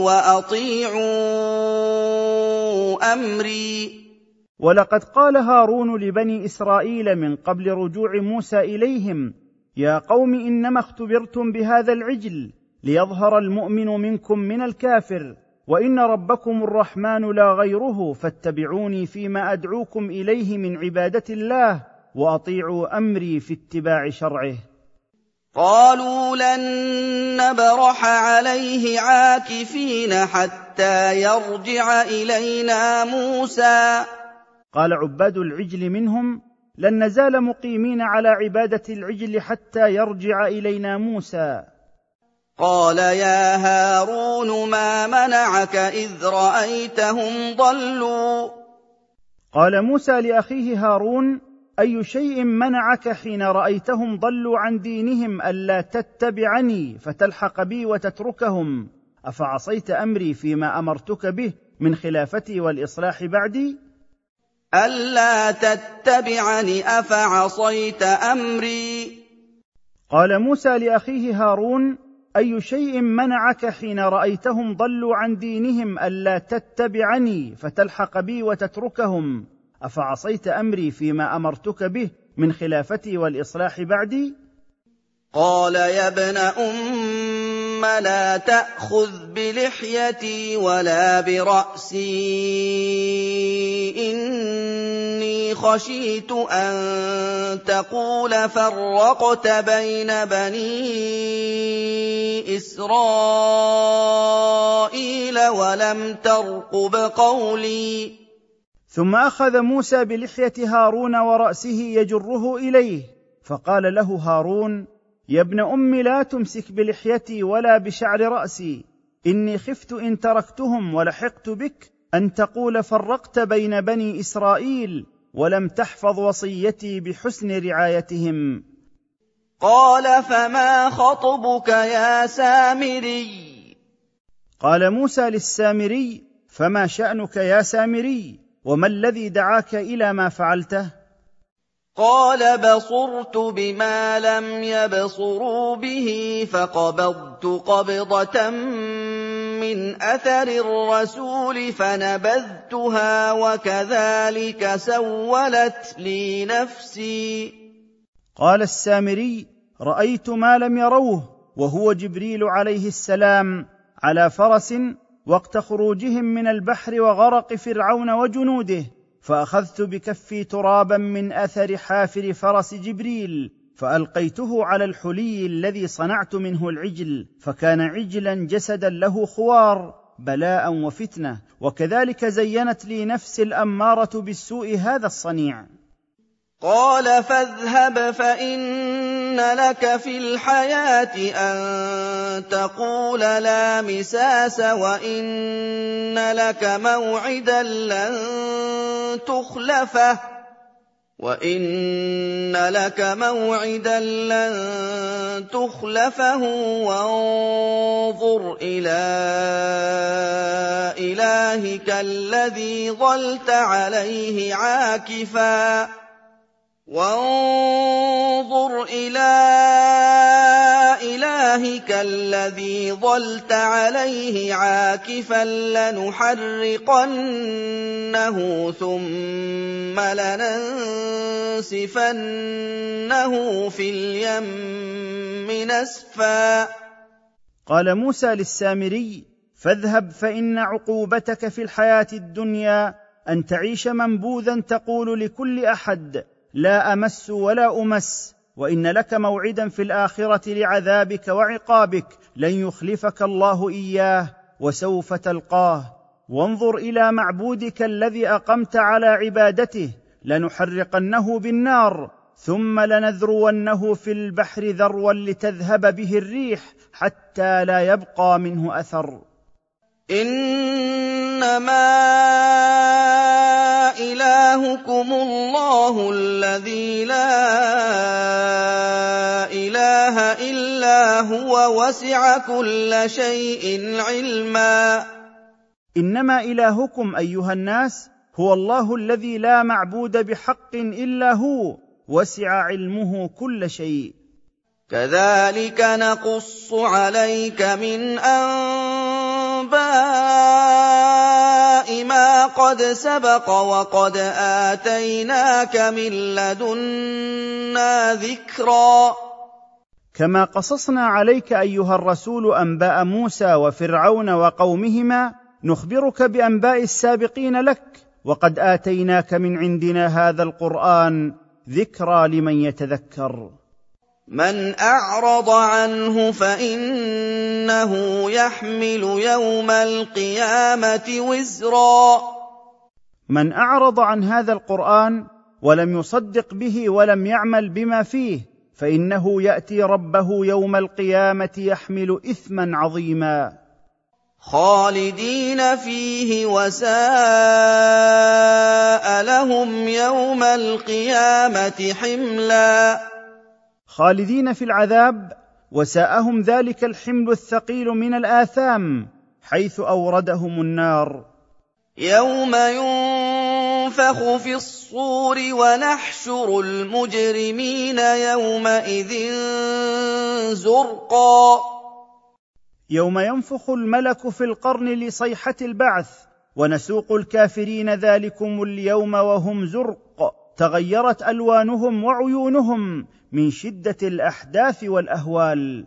وأطيعوا أمري. ولقد قال هارون لبني إسرائيل من قبل رجوع موسى إليهم يا قوم إنما اختبرتم بهذا العجل ليظهر المؤمن منكم من الكافر وإن ربكم الرحمن لا غيره فاتبعوني فيما أدعوكم إليه من عبادة الله وأطيعوا أمري في اتباع شرعه. قالوا لن نبرح عليه عاكفين حتى يرجع إلينا موسى. قال عباد العجل منهم لن نزال مقيمين على عبادة العجل حتى يرجع إلينا موسى. قال يا هارون ما منعك إذ رأيتهم ضلوا. قال موسى لأخيه هارون أي شيء منعك حين رأيتهم ضلوا عن دينهم ألا تتبعني فتلحق بي وتتركهم؟ أفعصيت أمري فيما أمرتك به من خلافتي والإصلاح بعدي؟ ألا تتبعني أفعصيت أمري. قال موسى لأخيه هارون أي شيء منعك حين رأيتهم ضلوا عن دينهم ألا تتبعني فتلحق بي وتتركهم؟ أفعصيت أمري فيما أمرتك به من خلافتي والإصلاح بعدي؟ قال يا ابن أم لا تأخذ بلحيتي ولا برأسي إني خشيت أن تقول فرقت بين بني إسرائيل ولم ترقب قولي. ثم أخذ موسى بلحية هارون ورأسه يجره إليه فقال له هارون يا ابن أم لا تمسك بلحيتي ولا بشعر رأسي إني خفت إن تركتهم ولحقت بك أن تقول فرقت بين بني إسرائيل ولم تحفظ وصيتي بحسن رعايتهم. قال فما خطبك يا سامري؟ قال موسى للسامري فما شأنك يا سامري وما الذي دعاك إلى ما فعلته؟ قال بصرت بما لم يبصروا به فقبضت قبضة من أثر الرسول فنبذتها وكذلك سولت لي نفسي. قال السامري: رأيت ما لم يروه، وهو جبريل عليه السلام على فرس وقت خروجهم من البحر وغرق فرعون وجنوده، فأخذت بكفي ترابا من أثر حافر فرس جبريل فألقيته على الحلي الذي صنعت منه العجل، فكان عجلا جسدا له خوار، بلاء وفتنة، وكذلك زينت لي نفسي الأمارة بالسوء هذا الصنيع. قال: فاذهب فإن لك في الحياة أن تقول لا مساس، وإن لك موعدا لن تخلفه وَإِنَّ لَكَ مَوْعِدًا لَّن تُخْلَفَهُ وَانظُرْ إِلَىٰ إِلَٰهِكَ الَّذِي ظَلْتَ عَلَيْهِ عَاكِفًا وَانظُرْ إِلَىٰ إِلَٰهِكَ الَّذِي ظَلْتَ عَلَيْهِ عَاكِفًا لَّنُحَرِّقَنَّهُ ثُمَّ لَنَنسِفَنَّهُ فِي الْيَمِّ نَسْفًا. قال موسى للسامري: فاذهب فإن عقوبتك في الحياة الدنيا أن تعيش منبوذا تقول لكل أحد: لا أمس ولا أمس، وإن لك موعدا في الآخرة لعذابك وعقابك لن يخلفك الله إياه وسوف تلقاه. وانظر إلى معبودك الذي أقمت على عبادته، لنحرقنه بالنار ثم لنذرونه في البحر ذروا لتذهب به الريح حتى لا يبقى منه أثر. إنما إلهكم الله الذي لا إله إلا هو وسع كل شيء علما. إنما إلهكم أيها الناس هو الله الذي لا معبود بحق إلا هو، وسع علمه كل شيء. كذلك نقص عليك من أنباء ما قد سبق وقد آتيناك من لدنا ذكرا. كما قصصنا عليك أيها الرسول أنباء موسى وفرعون وقومهما، نخبرك بأنباء السابقين لك، وقد آتيناك من عندنا هذا القرآن ذكرى لمن يتذكر. من أعرض عنه فإنه يحمل يوم القيامة وزرا. من أعرض عن هذا القرآن ولم يصدق به ولم يعمل بما فيه، فإنه يأتي ربه يوم القيامة يحمل إثما عظيما. خالدين فيه وساء لهم يوم القيامة حملا. خالدين في العذاب، وساءهم ذلك الحمل الثقيل من الآثام حيث أوردهم النار. يوم ينفخ في الصور ونحشر المجرمين يومئذ زرقا. يوم ينفخ الملك في القرن لصيحة البعث، ونسوق الكافرين ذلكم اليوم وهم زرق، تغيرت ألوانهم وعيونهم من شدة الأحداث والأهوال.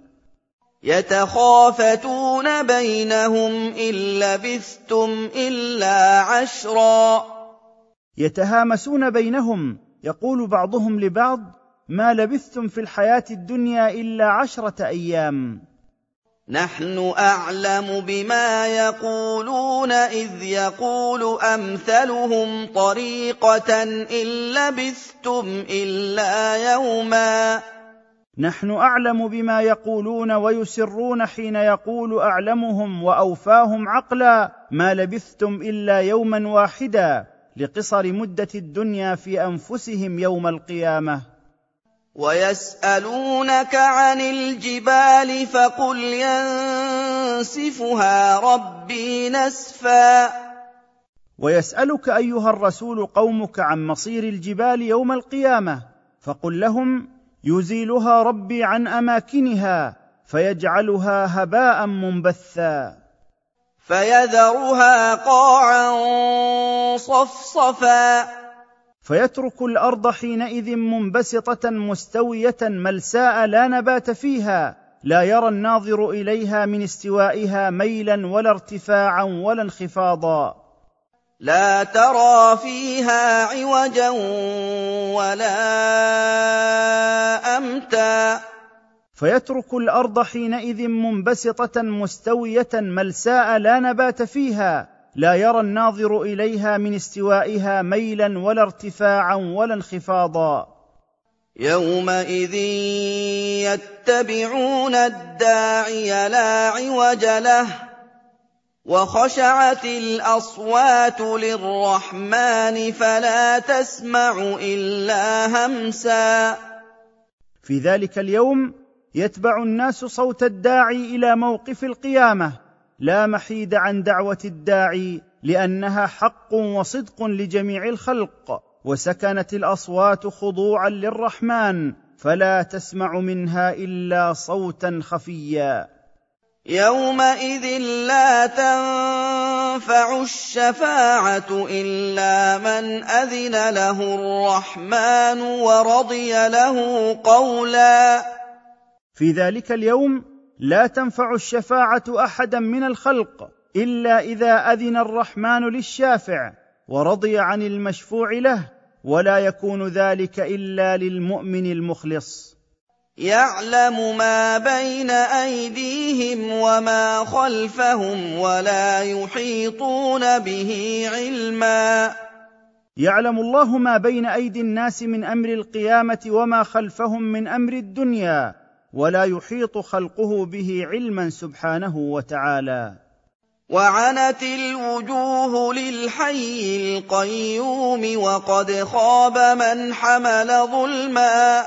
يتخافتون بينهم إن لبثتم إلا عشرا. يتهامسون بينهم، يقول بعضهم لبعض: ما لبثتم في الحياة الدنيا إلا عشرة أيام. نحن أعلم بما يقولون إذ يقول أمثلهم طريقة إن لبثتم إلا يوما. نحن أعلم بما يقولون ويسرون حين يقول أعلمهم وأوفاهم عقلا: ما لبثتم إلا يوما واحدا، لقصر مدة الدنيا في أنفسهم يوم القيامة. ويسألونك عن الجبال فقل ينسفها ربي نسفا. ويسألك أيها الرسول قومك عن مصير الجبال يوم القيامة، فقل لهم: يزيلها ربي عن أماكنها فيجعلها هباء منبثا. فيذرها قاعا صفصفا. فيترك الارض حينئذ منبسطه مستويه ملساء لا نبات فيها، لا يرى الناظر اليها من استوائها ميلا ولا ارتفاعا ولا انخفاضا، لا ترى فيها عوجا ولا امتا. فيترك الارض حينئذ منبسطه مستويه ملساء لا نبات فيها، لا يرى الناظر اليها من استوائها ميلا ولا ارتفاعا ولا انخفاضا. يومئذ يتبعون الداعي لا عوج له وخشعت الأصوات للرحمن فلا تسمع إلا همسا. في ذلك اليوم يتبع الناس صوت الداعي إلى موقف القيامة، لا محيد عن دعوة الداعي، لأنها حق وصدق لجميع الخلق، وسكنت الأصوات خضوعا للرحمن فلا تسمع منها إلا صوتا خفيا. يومئذ لا تنفع الشفاعة إلا من أذن له الرحمن ورضي له قولا. في ذلك اليوم لا تنفع الشفاعة أحدا من الخلق إلا إذا أذن الرحمن للشافع ورضي عن المشفوع له، ولا يكون ذلك إلا للمؤمن المخلص. يعلم ما بين أيديهم وما خلفهم ولا يحيطون به علما. يعلم الله ما بين أيدي الناس من أمر القيامة وما خلفهم من أمر الدنيا، ولا يحيط خلقه به علما سبحانه وتعالى. وعنت الوجوه للحي القيوم وقد خاب من حمل ظلما.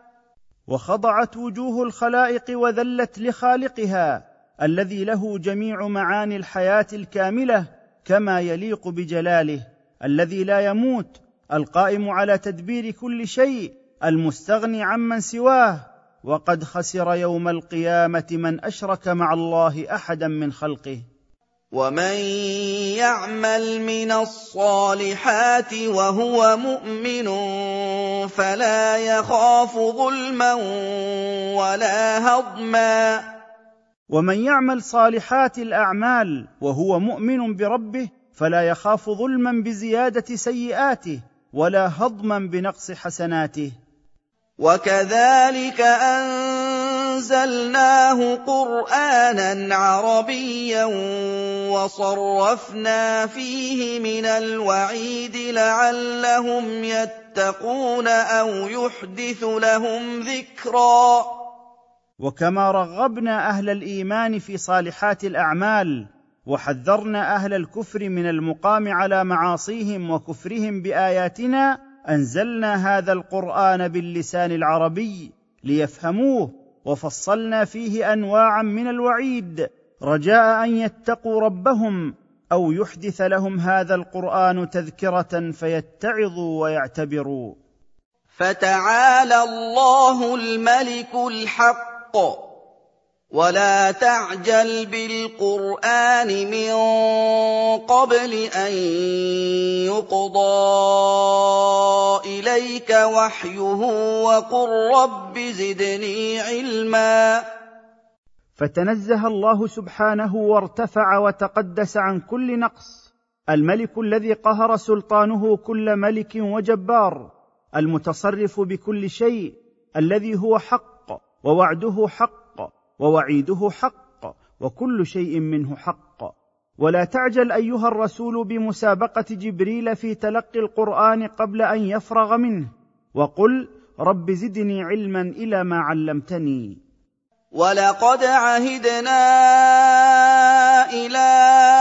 وخضعت وجوه الخلائق وذلت لخالقها الذي له جميع معاني الحياة الكاملة كما يليق بجلاله، الذي لا يموت، القائم على تدبير كل شيء، المستغني عمن سواه. وقد خسر يوم القيامة من أشرك مع الله أحدا من خلقه. ومن يعمل من الصالحات وهو مؤمن فلا يخاف ظلما ولا هضما. ومن يعمل صالحات الأعمال وهو مؤمن بربه فلا يخاف ظلما بزيادة سيئاته ولا هضما بنقص حسناته. وكذلك أنزلناه قرآنا عربيا وصرفنا فيه من الوعيد لعلهم يتقون أو يحدث لهم ذكرا. وكما رغبنا أهل الإيمان في صالحات الأعمال وحذرنا أهل الكفر من المقام على معاصيهم وكفرهم بآياتنا، أنزلنا هذا القرآن باللسان العربي ليفهموه، وفصلنا فيه أنواعا من الوعيد رجاء أن يتقوا ربهم أو يحدث لهم هذا القرآن تذكرة فيتعظوا ويعتبروا. فتعالى الله الملك الحق ولا تعجل بالقرآن من قبل أن يقضى إليك وحيه وقل رب زدني علما. فتنزه الله سبحانه وارتفع وتقدس عن كل نقص، الملك الذي قهر سلطانه كل ملك وجبار، المتصرف بكل شيء، الذي هو حق ووعده حق ووعيده حق وكل شيء منه حق. ولا تعجل أيها الرسول بمسابقة جبريل في تلقي القرآن قبل أن يفرغ منه، وقل رب زدني علما إلى ما علمتني. ولقد عهدنا إلى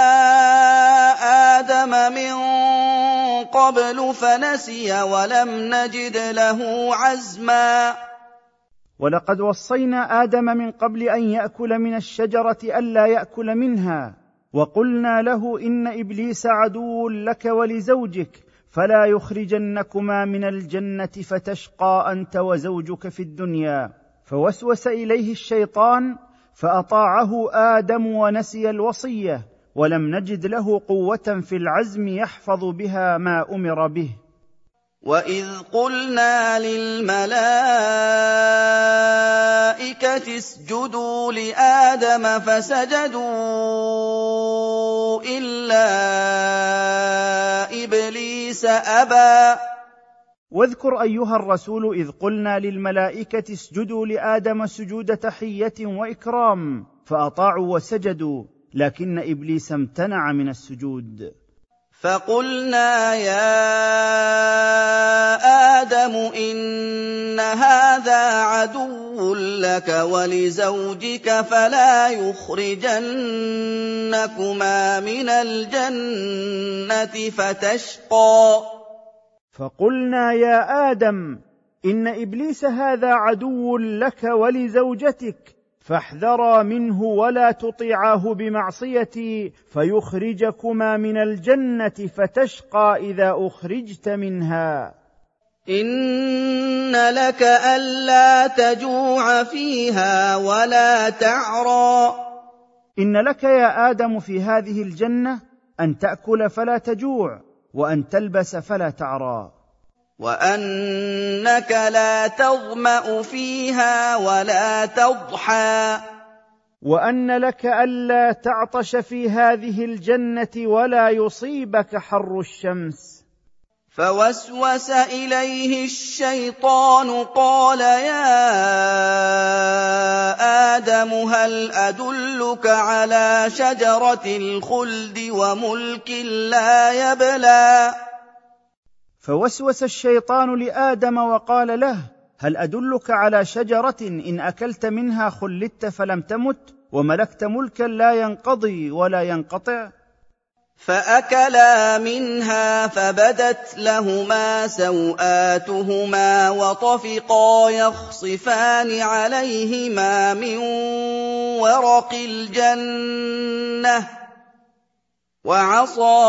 آدم من قبل فنسي ولم نجد له عزما. ولقد وصينا آدم من قبل أن يأكل من الشجرة ألا يأكل منها، وقلنا له إن إبليس عدو لك ولزوجك فلا يخرجنكما من الجنة فتشقى أنت وزوجك في الدنيا. فوسوس إليه الشيطان فأطاعه آدم ونسي الوصية، ولم نجد له قوة في العزم يحفظ بها ما أمر به. وَإِذْ قُلْنَا لِلْمَلَائِكَةِ اسْجُدُوا لِآدَمَ فَسَجَدُوا إِلَّا إِبْلِيسَ أَبَىٰ. واذكر أيها الرسول إذ قلنا للملائكة اسجدوا لآدم سجود تحية وإكرام فأطاعوا وسجدوا، لكن إبليس امتنع من السجود. فَقُلْنَا يَا آدَمُ إِنَّ هَٰذَا عَدُوٌّ لَّكَ وَلِزَوْجِكَ فَلَا يُخْرِجَنَّكُمَا مِنَ الْجَنَّةِ فَتَشْقَىٰ. فَقُلْنَا يَا آدَمُ إِنَّ إِبْلِيسَ هَٰذَا عَدُوٌّ لَّكَ وَلِزَوْجَتِكَ فاحذرا منه ولا تطيعاه بمعصيتي فيخرجكما من الجنة فتشقى إذا أخرجت منها. إن لك ألا تجوع فيها ولا تعرى. إن لك يا آدم في هذه الجنة أن تأكل فلا تجوع، وأن تلبس فلا تعرى، وأنك لا تظمأ فيها ولا تضحى، وأن لك ألا تعطش في هذه الجنة ولا يصيبك حر الشمس. فوسوس إليه الشيطان قال يا آدم هل أدلك على شجرة الخلد وملك لا يبلى. فوسوس الشيطان لآدم وقال له هل أدلك على شجرة إن أكلت منها خلدت فلم تمت وملكت ملكا لا ينقضي ولا ينقطع. فأكلا منها فبدت لهما سوآتهما وطفقا يخصفان عليهما من ورق الجنة، وعصى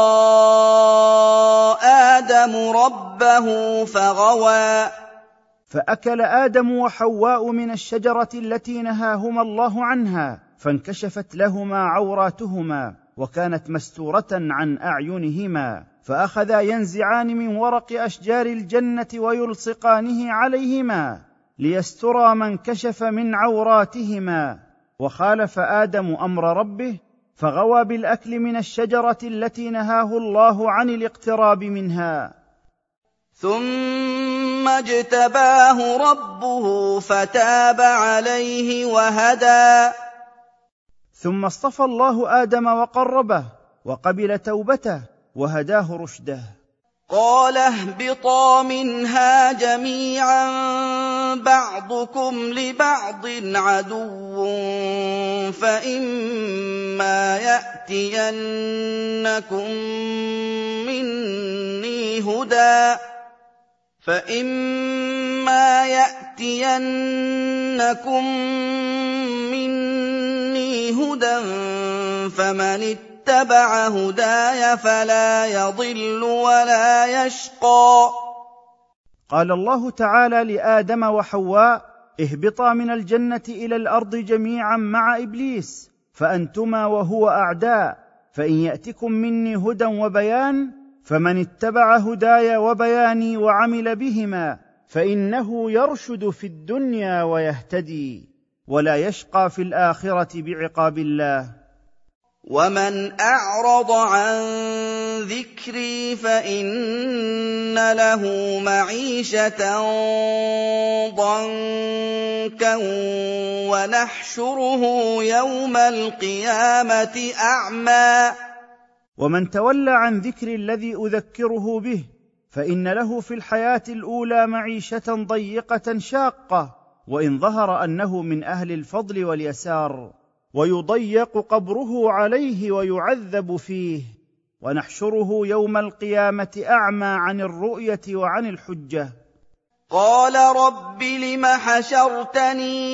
آدم ربه فغوى. فأكل آدم وحواء من الشجرة التي نهاهما الله عنها، فانكشفت لهما عوراتهما وكانت مستورة عن أعينهما، فأخذا ينزعان من ورق أشجار الجنة ويلصقانه عليهما ليسترا ما انكشف من عوراتهما. وخالف آدم أمر ربه فغوى بالأكل من الشجرة التي نهاه الله عن الاقتراب منها. ثم اجتباه ربه فتاب عليه وهدى. ثم اصطفى الله آدم وقربه وقبل توبته وهداه رشده. قال اهبطا منها جميعا بعضكم لبعض عدو فإما يأتينكم مني هدى فإما يأتينكم مني هدى فمن اتبع هداي فلا يضل ولا يشقى. قال الله تعالى لآدم وحواء اهبطا من الجنة إلى الأرض جميعا مع إبليس فأنتما وهو أعداء، فإن يأتكم مني هدى وبيان فمن اتبع هداي وبياني وعمل بهما فإنه يرشد في الدنيا ويهتدي ولا يشقى في الآخرة بعقاب الله. ومن أعرض عن ذكري فإن له معيشة ضنكا ونحشره يوم القيامة أعمى. ومن تولى عن ذكر الذي أذكره به فإن له في الحياة الأولى معيشة ضيقة شاقة، وإن ظهر أنه من أهل الفضل واليسار، ويضيق قبره عليه ويعذب فيه، ونحشره يوم القيامة أعمى عن الرؤية وعن الحجة. قال رب لم حشرتني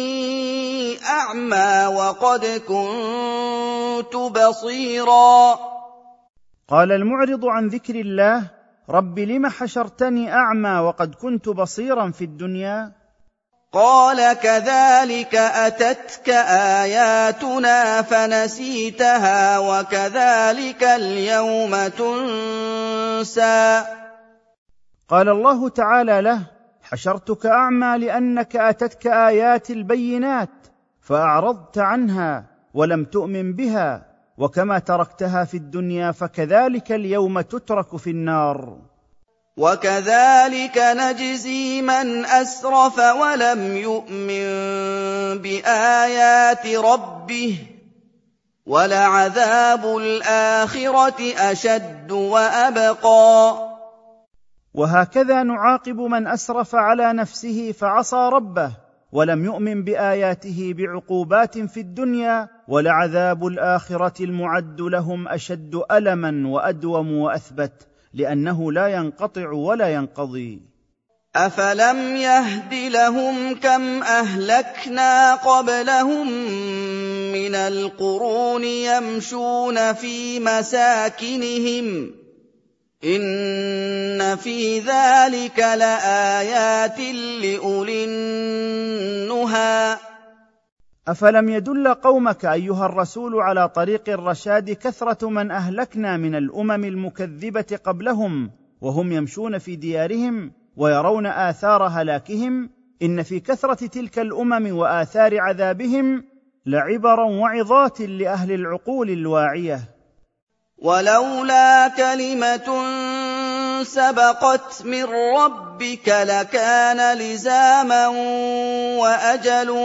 أعمى وقد كنت بصيرا. قال المعرض عن ذكر الله رب لم حشرتني أعمى وقد كنت بصيرا في الدنيا. قال كذلك أتتك آياتنا فنسيتها وكذلك اليوم تنسى. قال الله تعالى له: حشرتك أعمى لأنك أتتك آيات البينات فأعرضت عنها ولم تؤمن بها، وكما تركتها في الدنيا فكذلك اليوم تترك في النار. وكذلك نجزي من أسرف ولم يؤمن بآيات ربه ولعذاب الآخرة أشد وأبقى. وهكذا نعاقب من أسرف على نفسه فعصى ربه ولم يؤمن بآياته بعقوبات في الدنيا، ولعذاب الآخرة المعد لهم أشد ألما وأدوم وأثبت، لأنه لا ينقطع ولا ينقضي. أفلم يهد لهم كم أهلكنا قبلهم من القرون يمشون في مساكنهم إن في ذلك لآيات لأولي النهى. أفلم يدل قومك أيها الرسول على طريق الرشاد كثرة من أهلكنا من الأمم المكذبة قبلهم وهم يمشون في ديارهم ويرون آثار هلاكهم؟ إن في كثرة تلك الأمم وآثار عذابهم لعبرا وعظات لأهل العقول الواعية. ولولا كلمة سبقت من ربك لكان لزاما وأجل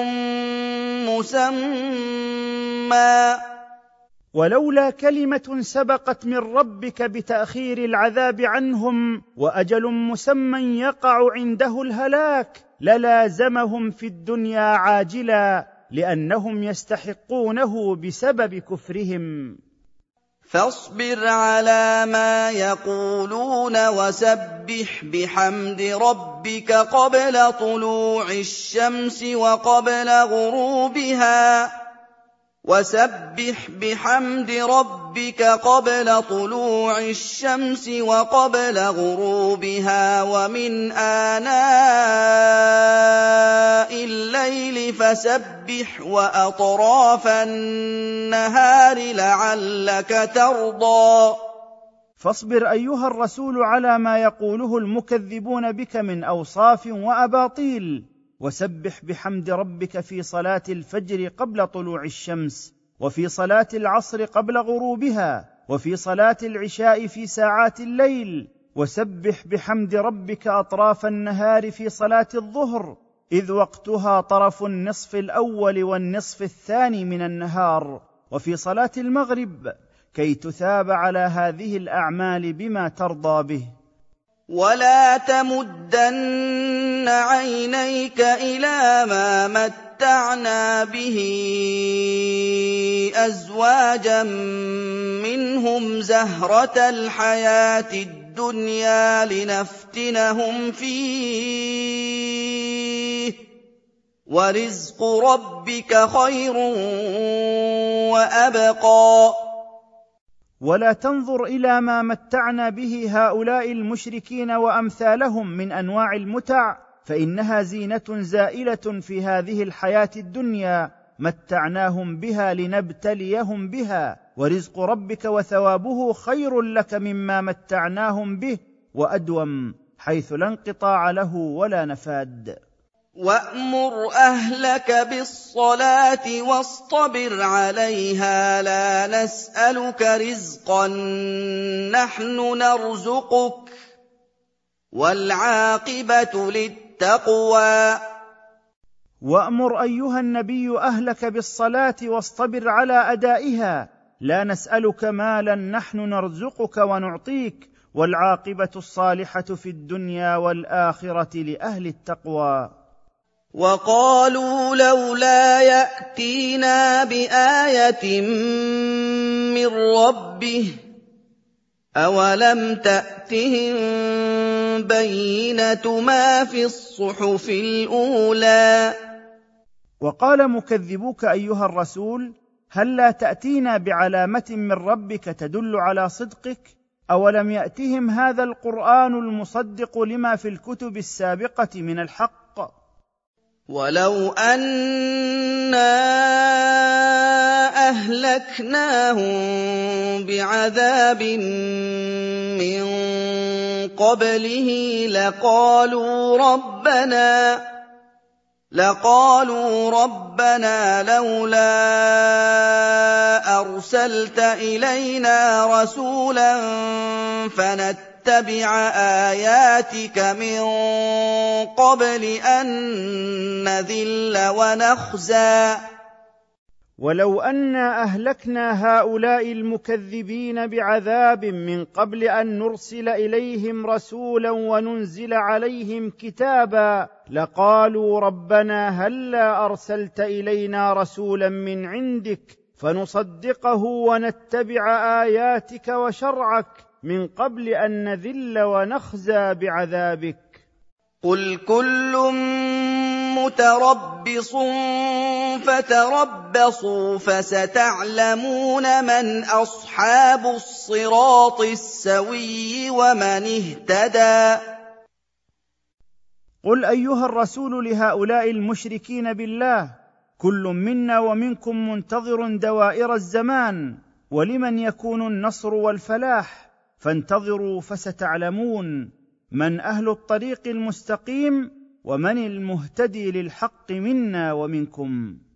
مسمى. ولولا كلمة سبقت من ربك بتأخير العذاب عنهم وأجل مسمى يقع عنده الهلاك للازمهم في الدنيا عاجلا، لأنهم يستحقونه بسبب كفرهم. فاصبر على ما يقولون وسبح بحمد ربك قبل طلوع الشمس وقبل غروبها وسبح بحمد ربك قبل طلوع الشمس وقبل غروبها ومن آناء الليل فسبح وأطراف النهار لعلك ترضى. فاصبر أيها الرسول على ما يقوله المكذبون بك من أوصاف وأباطيل، وسبح بحمد ربك في صلاة الفجر قبل طلوع الشمس، وفي صلاة العصر قبل غروبها، وفي صلاة العشاء في ساعات الليل، وسبح بحمد ربك أطراف النهار في صلاة الظهر إذ وقتها طرف النصف الأول والنصف الثاني من النهار، وفي صلاة المغرب كي تثاب على هذه الأعمال بما ترضى به. ولا تمدن عينيك إلى ما متعنا به أزواجا منهم زهرة الحياة الدنيا لنفتنهم فيه ورزق ربك خير وأبقى. ولا تنظر إلى ما متعنا به هؤلاء المشركين وأمثالهم من أنواع المتع، فإنها زينة زائلة في هذه الحياة الدنيا متعناهم بها لنبتليهم بها، ورزق ربك وثوابه خير لك مما متعناهم به وأدوم، حيث لا انقطاع له ولا نفاد. وأمر أهلك بالصلاة واصطبر عليها لا نسألك رزقا نحن نرزقك والعاقبة للتقوى. وأمر أيها النبي أهلك بالصلاة واصطبر على أدائها، لا نسألك مالا نحن نرزقك ونعطيك، والعاقبة الصالحة في الدنيا والآخرة لأهل التقوى. وقالوا لولا يأتينا بآية من ربه أولم تأتهم بينة ما في الصحف الأولى. وقال مكذبوك أيها الرسول: هل لا تأتينا بعلامة من ربك تدل على صدقك؟ أولم يأتهم هذا القرآن المصدق لما في الكتب السابقة من الحق؟ ولو أنا أهلكناهم بعذاب من قَبْلِهِ لَقَالُوا رَبَّنَا لَقَالُوا رَبَّنَا لَوْلَا أَرْسَلْتَ إِلَيْنَا رَسُولًا فَنَتَّبِعَ آيَاتِكَ مِن قَبْلِ أَن نَّذِلَّ وَنَخْزَىٰ. ولو أنا أهلكنا هؤلاء المكذبين بعذاب من قبل أن نرسل إليهم رسولا وننزل عليهم كتابا لقالوا ربنا هلا أرسلت إلينا رسولا من عندك فنصدقه ونتبع آياتك وشرعك من قبل أن نذل ونخزى بعذابك. قُلْ كُلٌّ مُّتَرَبِّصٌ فَتَرَبَّصُوا فَسَتَعْلَمُونَ مَنْ أَصْحَابُ الصِّرَاطِ السَّوِيِّ وَمَنِ اهْتَدَىٰ. قل أيها الرسول لهؤلاء المشركين بالله: كل منا ومنكم منتظر دوائر الزمان، ولمن يكون النصر والفلاح، فانتظروا فستعلمون من أهل الطريق المستقيم ومن المهتدي للحق منا ومنكم.